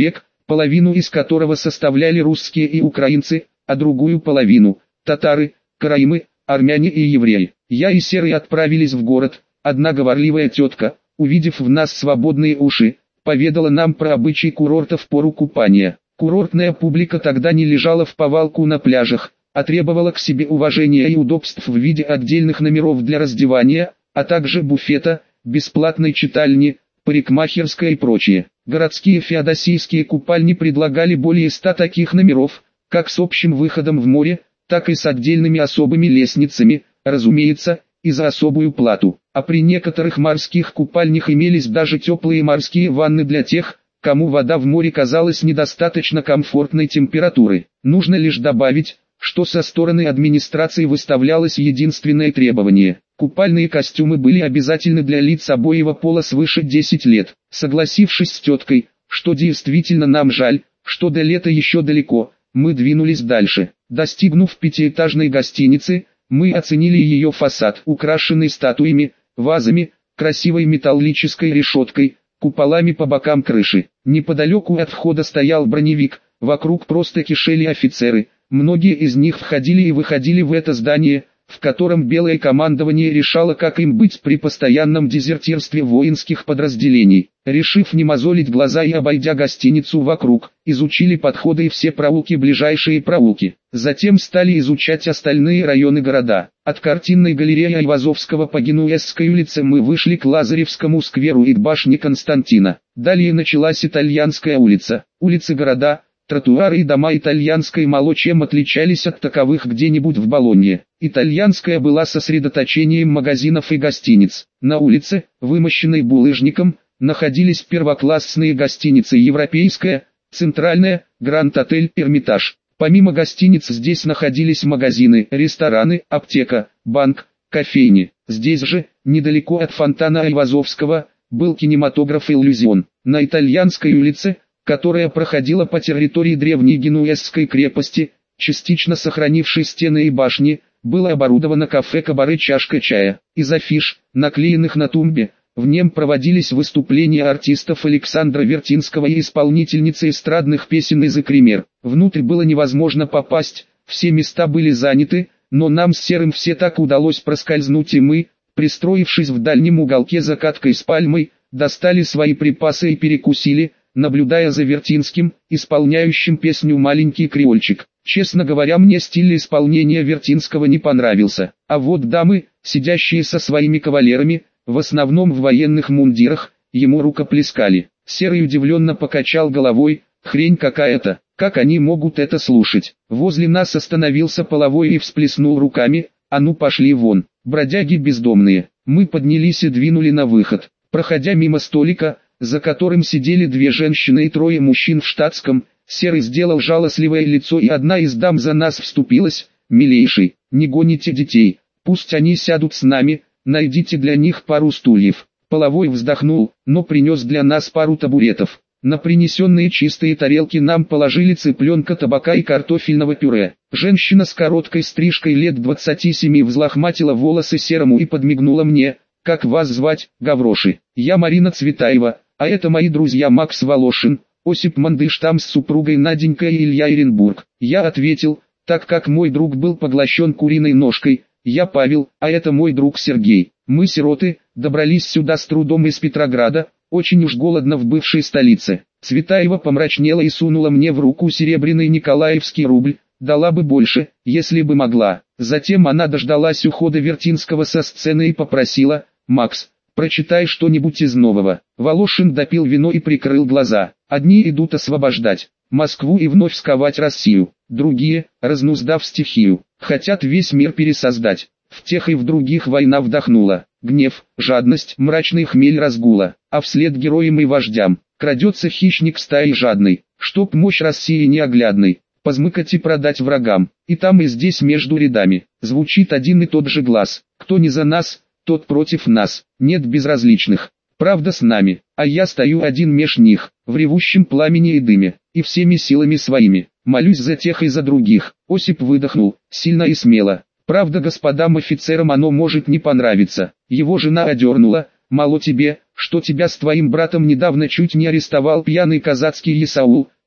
половину из которого составляли русские и украинцы, а другую половину – татары, караимы, армяне и евреи. Я и Серый отправились в город. Одна говорливая тетка, увидев в нас свободные уши, поведала нам про обычай курорта в пору купания. Курортная публика тогда не лежала в повалку на пляжах, а требовала к себе уважения и удобств в виде отдельных номеров для раздевания, а также буфета, бесплатной читальни, парикмахерской и прочее. Городские феодосийские купальни предлагали более ста таких номеров, как с общим выходом в море, так и с отдельными особыми лестницами, разумеется, и за особую плату. А при некоторых морских купальнях имелись даже теплые морские ванны для тех, кому вода в море казалась недостаточно комфортной температуры. Нужно лишь добавить, что со стороны администрации выставлялось единственное требование. Купальные костюмы были обязательны для лиц обоего пола свыше десяти лет. Согласившись с теткой, что действительно нам жаль, что до лета еще далеко, мы двинулись дальше. Достигнув пятиэтажной гостиницы, мы оценили ее фасад, украшенный статуями, вазами, красивой металлической решеткой, куполами по бокам крыши. Неподалеку от входа стоял броневик, вокруг просто кишели офицеры. Многие из них входили и выходили в это здание, в котором белое командование решало, как им быть при постоянном дезертирстве воинских подразделений. Решив не мозолить глаза и обойдя гостиницу вокруг, изучили подходы и все проулки, ближайшие проулки. Затем стали изучать остальные районы города. От картинной галереи Айвазовского по Генуэзской улице мы вышли к Лазаревскому скверу и к башне Константина. Далее началась Итальянская улица. Улицы города, тротуары и дома Итальянской мало чем отличались от таковых где-нибудь в Болонье. Итальянская была сосредоточением магазинов и гостиниц. На улице, вымощенной булыжником, находились первоклассные гостиницы «Европейская», «Центральная», «Гранд-отель», «Эрмитаж». Помимо гостиниц здесь находились магазины, рестораны, аптека, банк, кофейни. Здесь же, недалеко от фонтана Айвазовского, был кинематограф «Иллюзион». На Итальянской улице, которая проходила по территории древней Генуэзской крепости, частично сохранившей стены и башни, было оборудовано кафе-кабаре «Чашка чая». Из афиш, наклеенных на тумбе, в нем проводились выступления артистов Александра Вертинского и исполнительницы эстрадных песен из «Икример». Внутрь было невозможно попасть, все места были заняты, но нам с Серым все так удалось проскользнуть, и мы, пристроившись в дальнем уголке за каткой с пальмой, достали свои припасы и перекусили, наблюдая за Вертинским, исполняющим песню «Маленький креольчик». Честно говоря, мне стиль исполнения Вертинского не понравился, а вот дамы, сидящие со своими кавалерами, в основном в военных мундирах, ему рукоплескали. Серый удивленно покачал головой: хрень какая-то, как они могут это слушать? Возле нас остановился половой и всплеснул руками: а ну пошли вон, бродяги бездомные. Мы поднялись и двинули на выход. Проходя мимо столика, за которым сидели две женщины и трое мужчин в штатском, Серый сделал жалостливое лицо, и одна из дам за нас вступилась: «Милейший, не гоните детей, пусть они сядут с нами, найдите для них пару стульев». Половой вздохнул, но принес для нас пару табуретов. На принесенные чистые тарелки нам положили цыпленка, табака и картофельного пюре. Женщина с короткой стрижкой лет двадцати семи взлохматила волосы Серому и подмигнула мне: «Как вас звать, Гавроши?» «Я Марина Цветаева, а это мои друзья Макс Волошин, Осип Мандельштам с супругой Наденькой и Илья Эренбург». Я ответил, так как мой друг был поглощен куриной ножкой: «Я Павел, а это мой друг Сергей. Мы сироты, добрались сюда с трудом из Петрограда, очень уж голодно в бывшей столице». Цветаева помрачнела и сунула мне в руку серебряный николаевский рубль: «Дала бы больше, если бы могла». Затем она дождалась ухода Вертинского со сцены и попросила: «Макс, прочитай что-нибудь из нового». Волошин допил вино и прикрыл глаза. Одни идут освобождать Москву и вновь сковать Россию, другие, разнуздав стихию, хотят весь мир пересоздать. В тех и в других война вдохнула гнев, жадность, мрачный хмель разгула, а вслед героям и вождям крадется хищник стаи жадный, чтоб мощь России неоглядной позмыкать и продать врагам. И там и здесь между рядами звучит один и тот же глаз: кто не за нас, тот против нас. Нет безразличных, правда с нами, а я стою один меж них, в ревущем пламени и дыме, и всеми силами своими молюсь за тех и за других». Осип выдохнул, сильно и смело. Правда, господам офицерам оно может не понравиться. Его жена одернула: «Мало тебе, что тебя с твоим братом недавно чуть не арестовал пьяный казацкий есаул,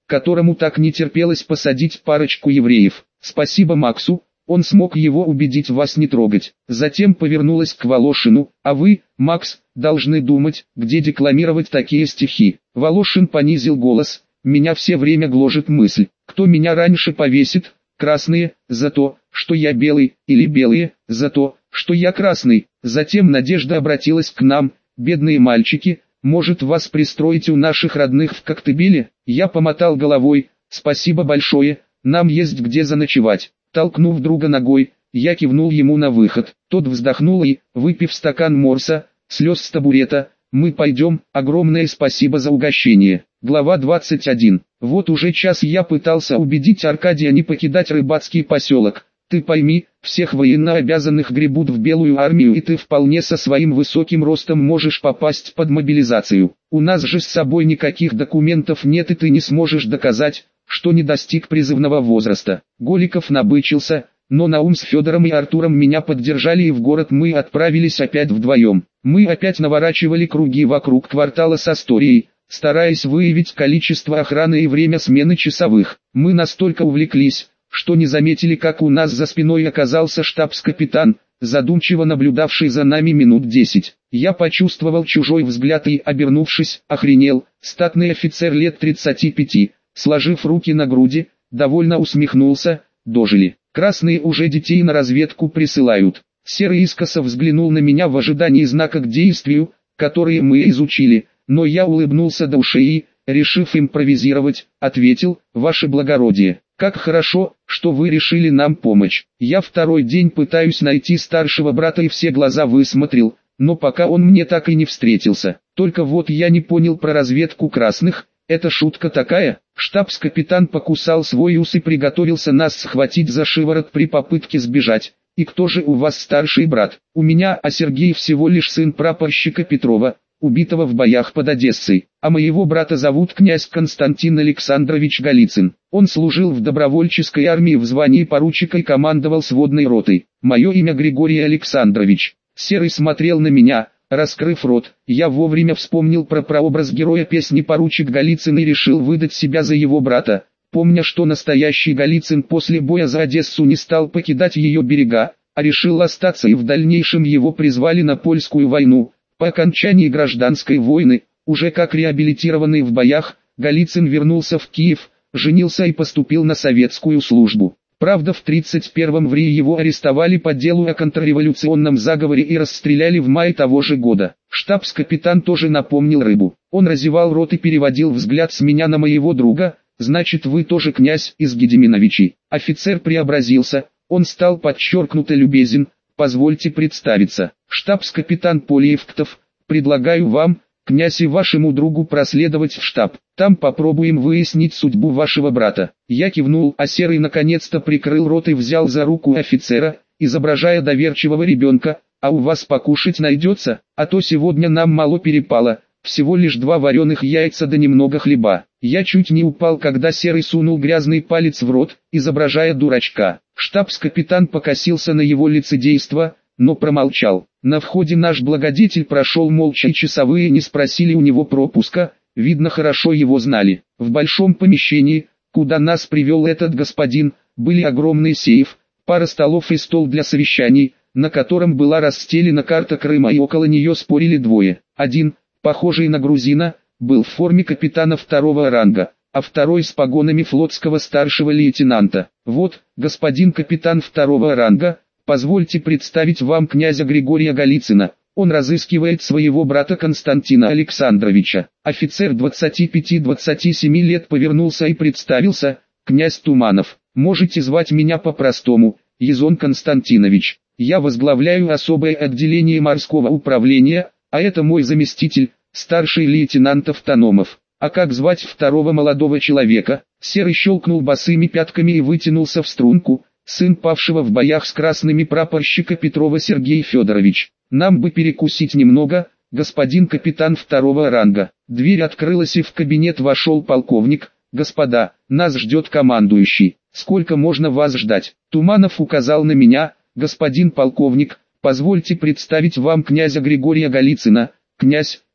которому так не терпелось посадить парочку евреев. Спасибо Максу, он смог его убедить вас не трогать. Затем повернулась к Волошину: а вы, Макс, должны думать, где декламировать такие стихи. Волошин понизил голос: меня все время гложет мысль, кто меня раньше повесит, красные, за то, что я белый, или белые, за то, что я красный. Затем Надежда обратилась к нам: бедные мальчики, может вас пристроить у наших родных в Коктебеле? Я помотал головой: спасибо большое, нам есть где заночевать. Толкнув друга ногой, я кивнул ему на выход. Тот вздохнул и, выпив стакан морса, слез с табурета: мы пойдем, огромное спасибо за угощение. Глава двадцать один. Вот уже час я пытался убедить Аркадия не покидать рыбацкий поселок. Ты пойми, всех военнообязанных гребут в белую армию, и ты вполне со своим высоким ростом можешь попасть под мобилизацию. У нас же с собой никаких документов нет, и ты не сможешь доказать, что не достиг призывного возраста. Голиков набычился, но Наум с Федором и Артуром меня поддержали, и в город мы отправились опять вдвоем. Мы опять наворачивали круги вокруг квартала с Асторией, стараясь выявить количество охраны и время смены часовых. Мы настолько увлеклись, что не заметили, как у нас за спиной оказался штабс-капитан, задумчиво наблюдавший за нами минут десять. Я почувствовал чужой взгляд и, обернувшись, охренел. Статный офицер лет тридцати пяти, сложив руки на груди, довольно усмехнулся: дожили. Красные уже детей на разведку присылают. Серый искоса взглянул на меня в ожидании знака к действию, которые мы изучили, но я улыбнулся до ушей и, решив импровизировать, ответил: ваше благородие, как хорошо, что вы решили нам помочь. Я второй день пытаюсь найти старшего брата и все глаза высмотрел, но пока он мне так и не встретился. Только вот я не понял про разведку красных. Это шутка такая? Штабс-капитан покусал свой ус и приготовился нас схватить за шиворот при попытке сбежать. И кто же у вас старший брат? У меня, а Сергей всего лишь сын прапорщика Петрова, убитого в боях под Одессой. А моего брата зовут князь Константин Александрович Голицын. Он служил в добровольческой армии в звании поручика и командовал сводной ротой. Мое имя Григорий Александрович. Серый смотрел на меня, раскрыв рот. Я вовремя вспомнил про прообраз героя песни «Поручик Голицын» и решил выдать себя за его брата, помня, что настоящий Голицын после боя за Одессу не стал покидать ее берега, а решил остаться, и в дальнейшем его призвали на польскую войну. По окончании гражданской войны, уже как реабилитированный в боях, Голицын вернулся в Киев, женился и поступил на советскую службу. Правда, в тридцать первом в Рии его арестовали по делу о контрреволюционном заговоре и расстреляли в мае того же года. Штабс-капитан тоже напомнил рыбу. Он разевал рот и переводил взгляд с меня на моего друга. «Значит, вы тоже князь из Гедеминовичей». Офицер преобразился, он стал подчеркнуто любезен. «Позвольте представиться, штабс-капитан Полиевктов. Предлагаю вам, князь, и вашему другу проследовать в штаб. Там попробуем выяснить судьбу вашего брата». Я кивнул, а Серый наконец-то прикрыл рот и взял за руку офицера, изображая доверчивого ребенка. «А у вас покушать найдется? А то сегодня нам мало перепало, всего лишь два вареных яйца да немного хлеба». Я чуть не упал, когда Серый сунул грязный палец в рот, изображая дурачка. Штабс-капитан покосился на его лицедейство, но промолчал. На входе наш благодетель прошел молча, и часовые не спросили у него пропуска, видно, хорошо его знали. В большом помещении, куда нас привел этот господин, были огромный сейф, пара столов и стол для совещаний, на котором была расстелена карта Крыма, и около нее спорили двое. Один, похожий на грузина, был в форме капитана второго ранга, а второй с погонами флотского старшего лейтенанта. «Вот, господин капитан второго ранга, позвольте представить вам князя Григория Голицына. Он разыскивает своего брата Константина Александровича». Офицер двадцати пяти двадцати семи лет повернулся и представился: «Князь Туманов. Можете звать меня по-простому, Язон Константинович. Я возглавляю особое отделение морского управления, а это мой заместитель, старший лейтенант Автономов». «А как звать второго молодого человека?» Серый щелкнул босыми пятками и вытянулся в струнку: «Сын павшего в боях с красными прапорщика Петрова Сергей Федорович. Нам бы перекусить немного, господин капитан второго ранга». Дверь открылась, и в кабинет вошел полковник. «Господа, нас ждет командующий. Сколько можно вас ждать?» Туманов указал на меня: «Господин полковник, позвольте представить вам князя Григория Голицына». «Князь,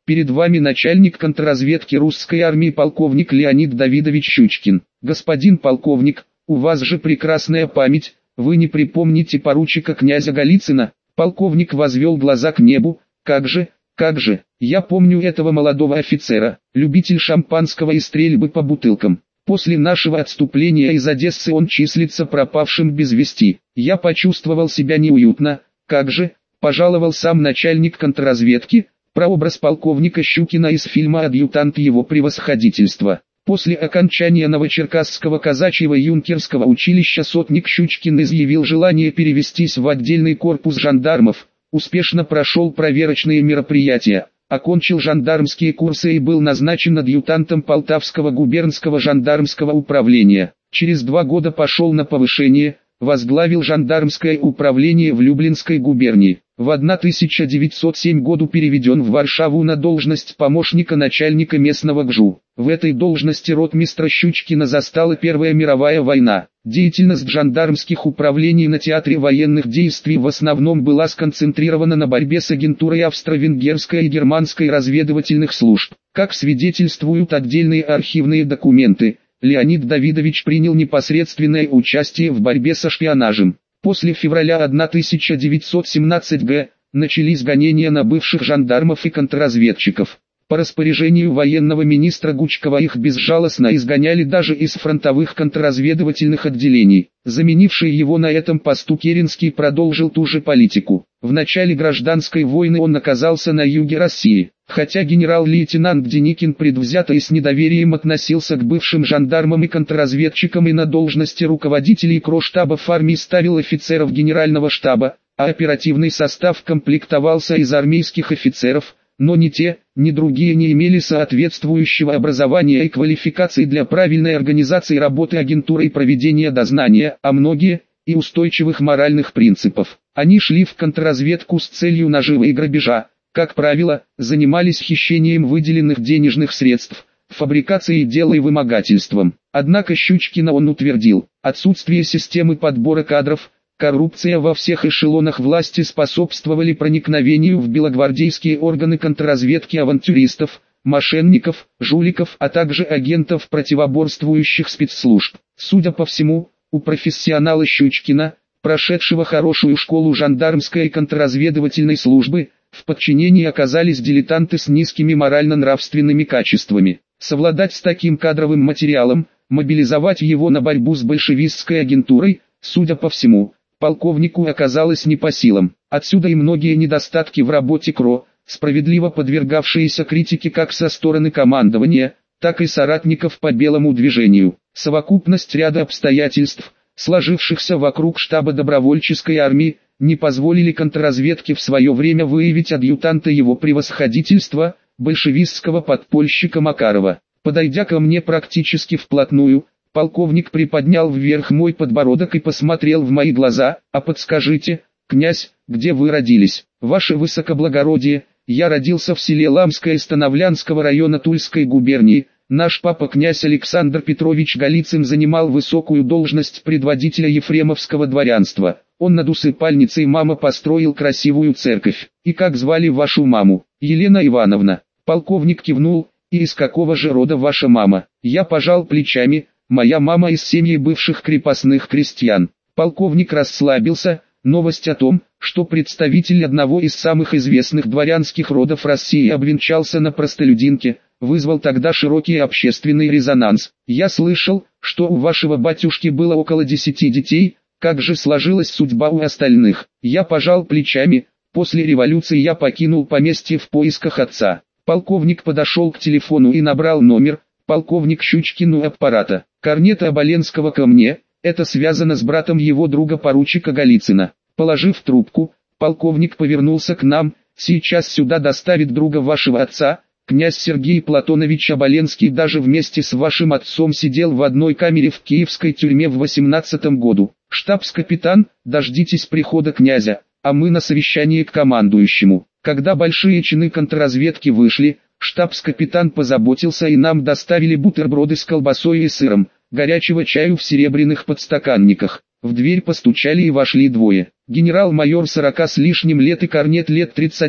Перед вами начальник контрразведки русской армии полковник Леонид Давидович Щучкин. Господин полковник, у вас же прекрасная память, вы не припомните поручика князя Голицына? Полковник возвел глаза к небу. Как же, как же, я помню этого молодого офицера, любитель шампанского и стрельбы по бутылкам. После нашего отступления из Одессы он числится пропавшим без вести. Я почувствовал себя неуютно. Как же, пожаловал сам начальник контрразведки. Прообраз полковника Щукина из фильма «Адъютант его превосходительства». После окончания Новочеркасского казачьего юнкерского училища сотник Щучкин изъявил желание перевестись в отдельный корпус жандармов, успешно прошел проверочные мероприятия, окончил жандармские курсы и был назначен адъютантом Полтавского губернского жандармского управления. Через два года пошел на повышение, возглавил жандармское управление в Люблинской губернии. В тысяча девятьсот седьмом году переведен в Варшаву на должность помощника начальника местного ГЖУ. В этой должности ротмистра Щучкина застала Первая мировая война. Деятельность жандармских управлений на театре военных действий в основном была сконцентрирована на борьбе с агентурой австро-венгерской и германской разведывательных служб. Как свидетельствуют отдельные архивные документы, Леонид Давидович принял непосредственное участие в борьбе со шпионажем. После февраля тысяча девятьсот семнадцатого года начались гонения на бывших жандармов и контрразведчиков. По распоряжению военного министра Гучкова их безжалостно изгоняли даже из фронтовых контрразведывательных отделений. Заменивший его на этом посту Керенский продолжил ту же политику. В начале гражданской войны он оказался на юге России. Хотя генерал-лейтенант Деникин предвзято и с недоверием относился к бывшим жандармам и контрразведчикам и на должности руководителей кроштабов армии ставил офицеров генерального штаба, а оперативный состав комплектовался из армейских офицеров, но ни те, ни другие не имели соответствующего образования и квалификации для правильной организации работы агентуры и проведения дознания, а многие – и устойчивых моральных принципов. Они шли в контрразведку с целью наживы и грабежа, как правило, занимались хищением выделенных денежных средств, фабрикацией дела и вымогательством. Однако Щучкина он утвердил: отсутствие системы подбора кадров, коррупция во всех эшелонах власти способствовали проникновению в белогвардейские органы контрразведки авантюристов, мошенников, жуликов, а также агентов противоборствующих спецслужб. Судя по всему, у профессионала Щучкина, прошедшего хорошую школу жандармской и контрразведывательной службы, в подчинении оказались дилетанты с низкими морально-нравственными качествами. Совладать с таким кадровым материалом, мобилизовать его на борьбу с большевистской агентурой, судя по всему, полковнику оказалось не по силам. Отсюда и многие недостатки в работе КРО, справедливо подвергавшиеся критике как со стороны командования, так и соратников по белому движению. Совокупность ряда обстоятельств, сложившихся вокруг штаба добровольческой армии, не позволили контрразведке в свое время выявить адъютанта его превосходительства, большевистского подпольщика Макарова. Подойдя ко мне практически вплотную, полковник приподнял вверх мой подбородок и посмотрел в мои глаза: «А подскажите, князь, где вы родились?» «Ваше высокоблагородие, я родился в селе Ламское Становлянского района Тульской губернии. Наш папа князь Александр Петрович Голицын занимал высокую должность предводителя ефремовского дворянства. Он над усыпальницей мама построил красивую церковь. И как звали вашу маму?» «Елена Ивановна». Полковник кивнул: «И из какого же рода ваша мама?» Я пожал плечами: «Моя мама из семьи бывших крепостных крестьян». Полковник расслабился. Новость о том, что представитель одного из самых известных дворянских родов России обвенчался на простолюдинке, вызвал тогда широкий общественный резонанс. «Я слышал, что у вашего батюшки было около десяти детей, как же сложилась судьба у остальных?» Я пожал плечами: «После революции я покинул поместье в поисках отца». Полковник подошел к телефону и набрал номер. «Полковник Щучкин у аппарата. Корнета Оболенского ко мне, это связано с братом его друга поручика Голицына». Положив трубку, полковник повернулся к нам: «Сейчас сюда доставит друга вашего отца, князь Сергей Платонович Оболенский даже вместе с вашим отцом сидел в одной камере в киевской тюрьме в восемнадцатом году. Штабс-капитан, дождитесь прихода князя, а мы на совещание к командующему». Когда большие чины контрразведки вышли, штабс-капитан позаботился и нам доставили бутерброды с колбасой и сыром, горячего чаю в серебряных подстаканниках. В дверь постучали и вошли двое. Генерал-майор сорока с лишним лет и корнет лет тридцати,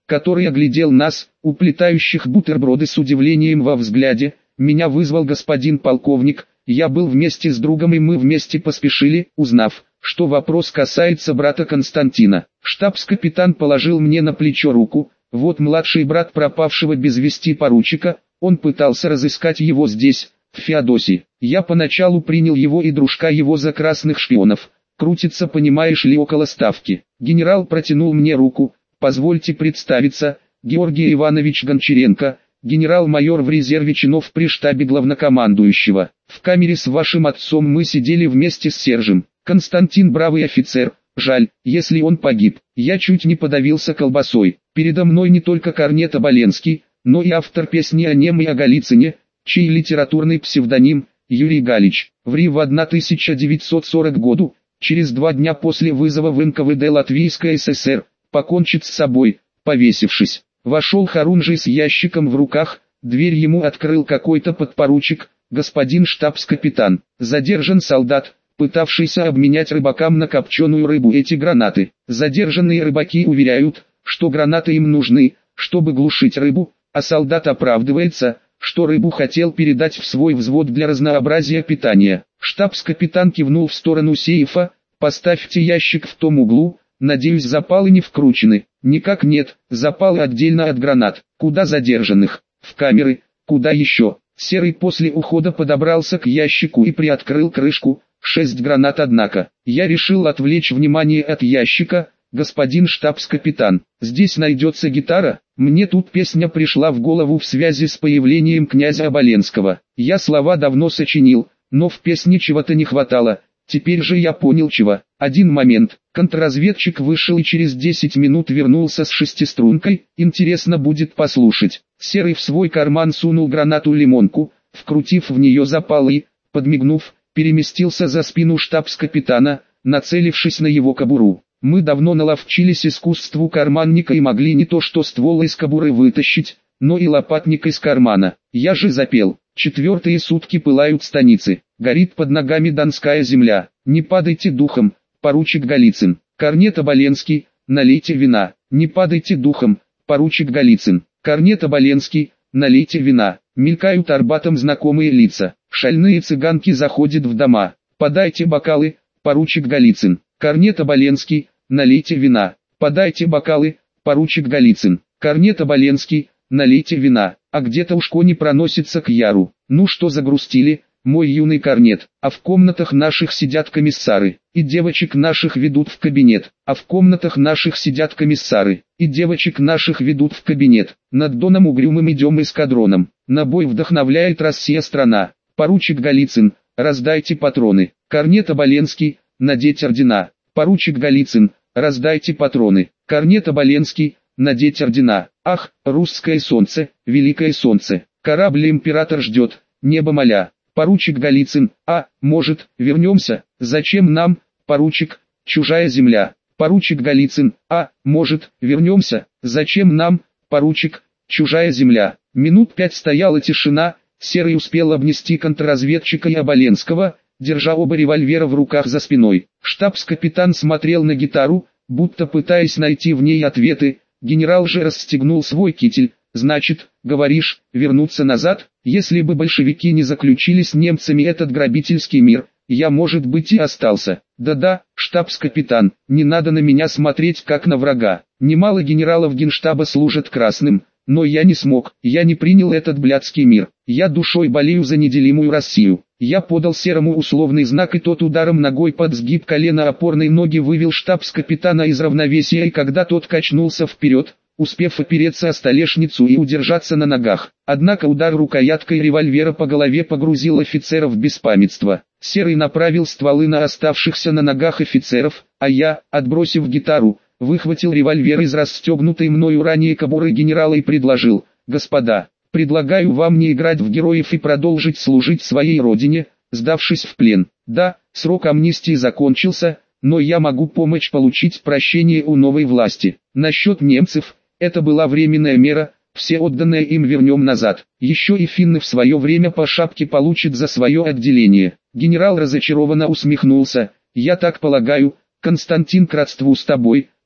который оглядел нас, уплетающих бутерброды с удивлением во взгляде. Меня вызвал господин полковник, я был вместе с другом и мы вместе поспешили, узнав, что вопрос касается брата Константина. Штабс-капитан положил мне на плечо руку. Вот младший брат пропавшего без вести поручика, он пытался разыскать его здесь, в Феодосии. Я поначалу принял его и дружка его за красных шпионов. Крутится, понимаешь ли, около ставки. Генерал протянул мне руку. Позвольте представиться, Георгий Иванович Гончаренко, генерал-майор в резерве чинов при штабе главнокомандующего. В камере с вашим отцом мы сидели вместе с Сержем. Константин бравый офицер, жаль, если он погиб. Я чуть не подавился колбасой. Передо мной не только корнет Оболенский, но и автор песни о нем и о Голицыне, чей литературный псевдоним Юрий Галич. В Рио тысяча девятьсот сорок году, через два дня после вызова в эн ка вэ дэ Латвийской эс эс эр, покончит с собой, повесившись. Вошел Харунжий с ящиком в руках, дверь ему открыл какой-то подпоручик, господин штабс-капитан. Задержан солдат, пытавшийся обменять рыбакам на копченую рыбу эти гранаты. Задержанные рыбаки уверяют, что гранаты им нужны, чтобы глушить рыбу, а солдат оправдывается, что рыбу хотел передать в свой взвод для разнообразия питания. Штабс-капитан кивнул в сторону сейфа: поставьте ящик в том углу, надеюсь, запалы не вкручены. Никак нет, запалы отдельно от гранат. Куда задержанных? В камеры. Куда еще? Серый после ухода подобрался к ящику и приоткрыл крышку. Шесть гранат, однако. Я решил отвлечь внимание от ящика. Господин штабс-капитан, здесь найдется гитара? Мне тут песня пришла в голову в связи с появлением князя Оболенского. Я слова давно сочинил, но в песне чего-то не хватало. Теперь же я понял чего. Один момент. Контрразведчик вышел и через десять минут вернулся с шестистрункой. Интересно будет послушать. Серый в свой карман сунул гранату-лимонку, вкрутив в нее запалы и, подмигнув, переместился за спину штабс-капитана, нацелившись на его кобуру. Мы давно наловчились искусству карманника и могли не то что ствол из кобуры вытащить, но и лопатник из кармана. Я же запел. Четвертые сутки пылают станицы, горит под ногами донская земля. Не падайте духом, поручик Голицын. Корнет Оболенский, налейте вина. Не падайте духом, поручик Голицын. Корнет Оболенский, налейте вина. Мелькают Арбатом знакомые лица. Шальные цыганки заходят в дома. Подайте бокалы, поручик Голицын. Корнет Оболенский, налейте вина. Подайте бокалы, поручик Голицын. Корнет Оболенский, налейте вина. А где-то уж кони проносятся к яру. Ну что загрустили, мой юный корнет? А в комнатах наших сидят комиссары, и девочек наших ведут в кабинет. А в комнатах наших сидят комиссары, и девочек наших ведут в кабинет. Над Доном угрюмым идем эскадроном. На бой вдохновляет Россия страна. Поручик Голицын, раздайте патроны. Корнет Оболенский, надеть ордена. Поручик Голицын, раздайте патроны. Корнет Оболенский, надеть ордена. Ах, русское солнце, великое солнце, корабль император ждет, небо моля. Поручик Голицын, а, может, вернемся? Зачем нам, поручик, чужая земля? Поручик Голицын, а, может, вернемся? Зачем нам, поручик, чужая земля? Минут пять стояла тишина. Серый успел обнести контрразведчика и Оболенского, держа оба револьвера в руках за спиной. Штабс-капитан смотрел на гитару, будто пытаясь найти в ней ответы. Генерал же расстегнул свой китель. Значит, говоришь, вернуться назад? Если бы большевики не заключили с немцами этот грабительский мир, я, может быть, и остался. Да-да, штабс-капитан, не надо на меня смотреть как на врага. Немало генералов генштаба служат красным, но я не смог, я не принял этот блядский мир. Я душой болею за неделимую Россию. Я подал Серому условный знак, и тот ударом ногой под сгиб колена опорной ноги вывел штабс-капитана из равновесия, и когда тот качнулся вперед, успев опереться о столешницу и удержаться на ногах. Однако удар рукояткой револьвера по голове погрузил офицера в беспамятство. Серый направил стволы на оставшихся на ногах офицеров, а я, отбросив гитару, выхватил револьвер из расстегнутой мною ранее кобуры генерала и предложил: «Господа, предлагаю вам не играть в героев и продолжить служить своей родине, сдавшись в плен. Да, срок амнистии закончился, но я могу помочь получить прощение у новой власти. Насчет немцев, это была временная мера, все отданное им вернем назад. Еще и финны в свое время по шапке получат за свое отделение». Генерал разочарованно усмехнулся: «Я так полагаю, Константин, к родству с тобой,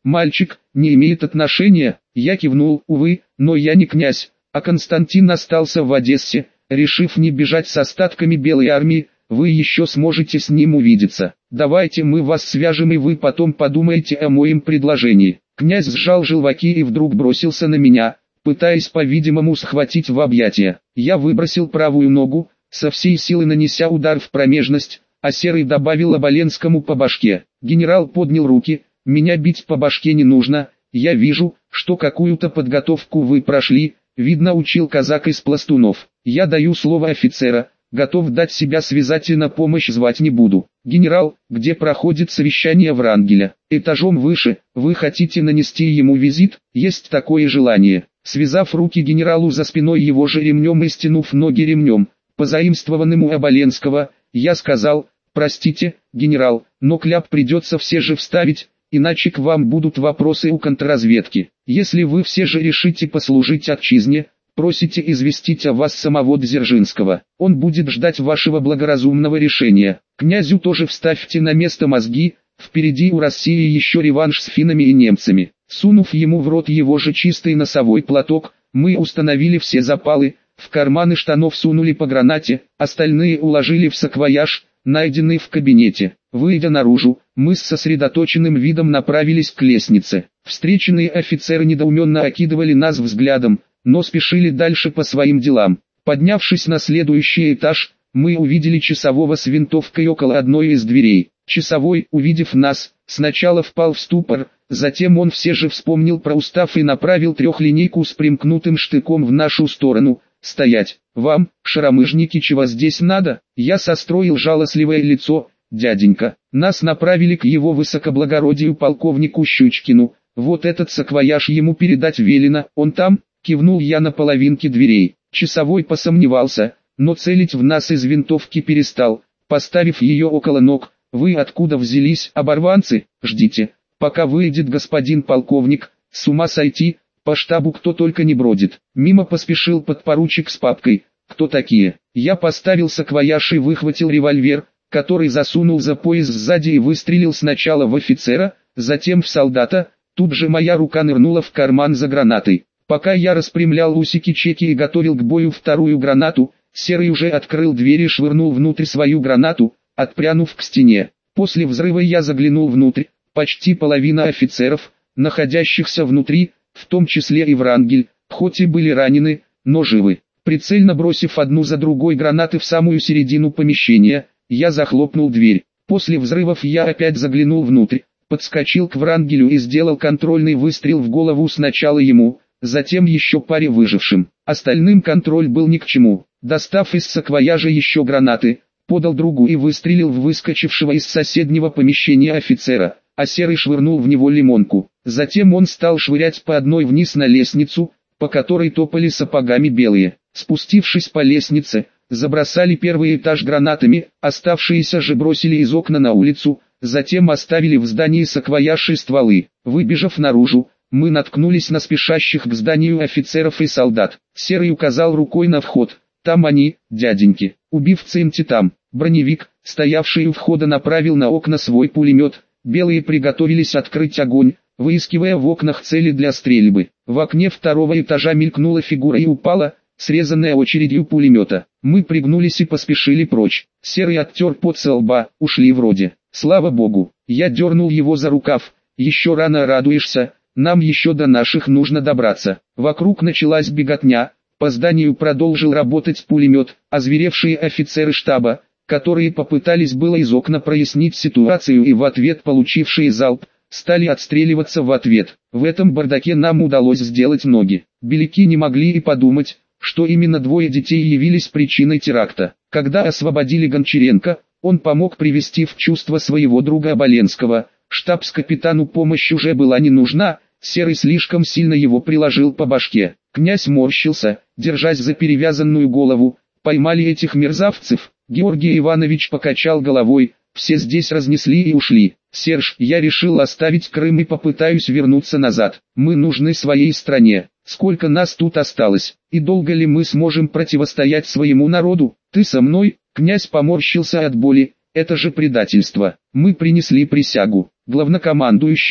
Мальчик не имеет отношения? Я кивнул, увы, но я не князь, а Константин остался в Одессе, решив не бежать с остатками Белой армии. Вы еще сможете с ним увидеться. Давайте мы вас свяжем, и вы потом подумаете о моем предложении. Князь сжал желваки и вдруг бросился на меня, пытаясь, по-видимому, схватить в объятия. Я выбросил правую ногу, со всей силы нанеся удар в промежность, а Серый добавил Оболенскому по башке. Генерал поднял руки: меня бить по башке не нужно, я вижу, что какую-то подготовку вы прошли, видно, учил казак из пластунов. Я даю слово офицера, готов дать себя связать и на помощь звать не буду. Генерал, где проходит совещание Врангеля? Этажом выше. Вы хотите нанести ему визит? Есть такое желание. Связав руки генералу за спиной его же ремнем и стянув ноги ремнем, позаимствованным у Оболенского, я сказал: простите, генерал, но кляп придется все же вставить, иначе к вам будут вопросы у контрразведки. Если вы все же решите послужить отчизне, просите известить о вас самого Дзержинского. Он будет ждать вашего благоразумного решения. Князю тоже вставьте на место мозги, впереди у России еще реванш с финнами и немцами. Сунув ему в рот его же чистый носовой платок, мы установили все запалы, в карманы штанов сунули по гранате, остальные уложили в саквояж, найденный в кабинете. Выйдя наружу, мы с сосредоточенным видом направились к лестнице. Встреченные офицеры недоуменно окидывали нас взглядом, но спешили дальше по своим делам. Поднявшись на следующий этаж, мы увидели часового с винтовкой около одной из дверей. Часовой, увидев нас, сначала впал в ступор, затем он все же вспомнил про устав и направил трехлинейку с примкнутым штыком в нашу сторону. «Стоять! Вам, шаромыжники, чего здесь надо?» Я состроил жалостливое лицо: «Дяденька, нас направили к его высокоблагородию полковнику Щучкину, вот этот саквояж ему передать велено, он там?» Кивнул я на половинке дверей. Часовой посомневался, но целить в нас из винтовки перестал, поставив ее около ног. «Вы откуда взялись, оборванцы? Ждите, пока выйдет господин полковник, с ума сойти, по штабу кто только не бродит». Мимо поспешил подпоручик с папкой. «Кто такие?» Я поставил саквояж и выхватил револьвер, который засунул за пояс сзади и выстрелил сначала в офицера, затем в солдата. Тут же моя рука нырнула в карман за гранатой. Пока я распрямлял усики-чеки и готовил к бою вторую гранату, Серый уже открыл дверь и швырнул внутрь свою гранату, отпрянув к стене. После взрыва я заглянул внутрь. Почти половина офицеров, находящихся внутри, в том числе и Врангель, хоть и были ранены, но живы. Прицельно бросив одну за другой гранаты в самую середину помещения, я захлопнул дверь. После взрывов я опять заглянул внутрь, подскочил к Врангелю и сделал контрольный выстрел в голову сначала ему, затем еще паре выжившим. Остальным контроль был ни к чему. Достав из саквояжа еще гранаты, подал другу и выстрелил в выскочившего из соседнего помещения офицера, а Серый швырнул в него лимонку. Затем он стал швырять по одной вниз на лестницу, по которой топали сапогами белые. Спустившись по лестнице, забросали первый этаж гранатами, оставшиеся же бросили из окна на улицу, затем оставили в здании саквояж и стволы. Выбежав наружу, мы наткнулись на спешащих к зданию офицеров и солдат. Серый указал рукой на вход: «Там они, дяденьки, убивцы имти там». Броневик, стоявший у входа, направил на окна свой пулемет. Белые приготовились открыть огонь, выискивая в окнах цели для стрельбы. В окне второго этажа мелькнула фигура и упала, срезанная очередью пулемета. Мы пригнулись и поспешили прочь. Серый оттер пот со лба: ушли вроде. Слава богу. Я дернул его за рукав: еще рано радуешься, нам еще до наших нужно добраться. Вокруг началась беготня, по зданию продолжил работать пулемет. Озверевшие офицеры штаба, которые попытались было из окна прояснить ситуацию и в ответ получившие залп, стали отстреливаться в ответ. В этом бардаке нам удалось сделать ноги. Беляки не могли и подумать, что именно двое детей явились причиной теракта. Когда освободили Гончаренко, он помог привести в чувство своего друга Оболенского. Штабс-капитану помощь уже была не нужна, Серый слишком сильно его приложил по башке. Князь морщился, держась за перевязанную голову. Поймали этих мерзавцев? Георгий Иванович покачал головой: все здесь разнесли и ушли. Серж, я решил оставить Крым и попытаюсь вернуться назад. Мы нужны своей стране. Сколько нас тут осталось, и долго ли мы сможем противостоять своему народу? Ты со мной? Князь поморщился от боли. Это же предательство. Мы принесли присягу. Главнокомандующий,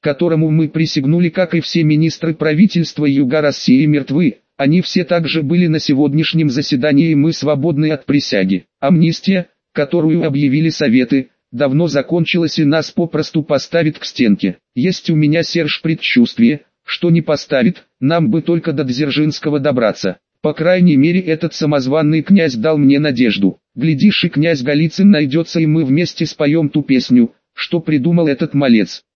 которому мы присягнули, как и все министры правительства Юга России, мертвы. Они все также были на сегодняшнем заседании, и мы свободны от присяги. Амнистия, которую объявили советы, давно закончилась и нас попросту поставит к стенке. Есть у меня, Серж, предчувствие, что не поставит, нам бы только до Дзержинского добраться. По крайней мере, этот самозванный князь дал мне надежду. Глядишь, и князь Голицын найдется, и мы вместе споем ту песню, что придумал этот малец.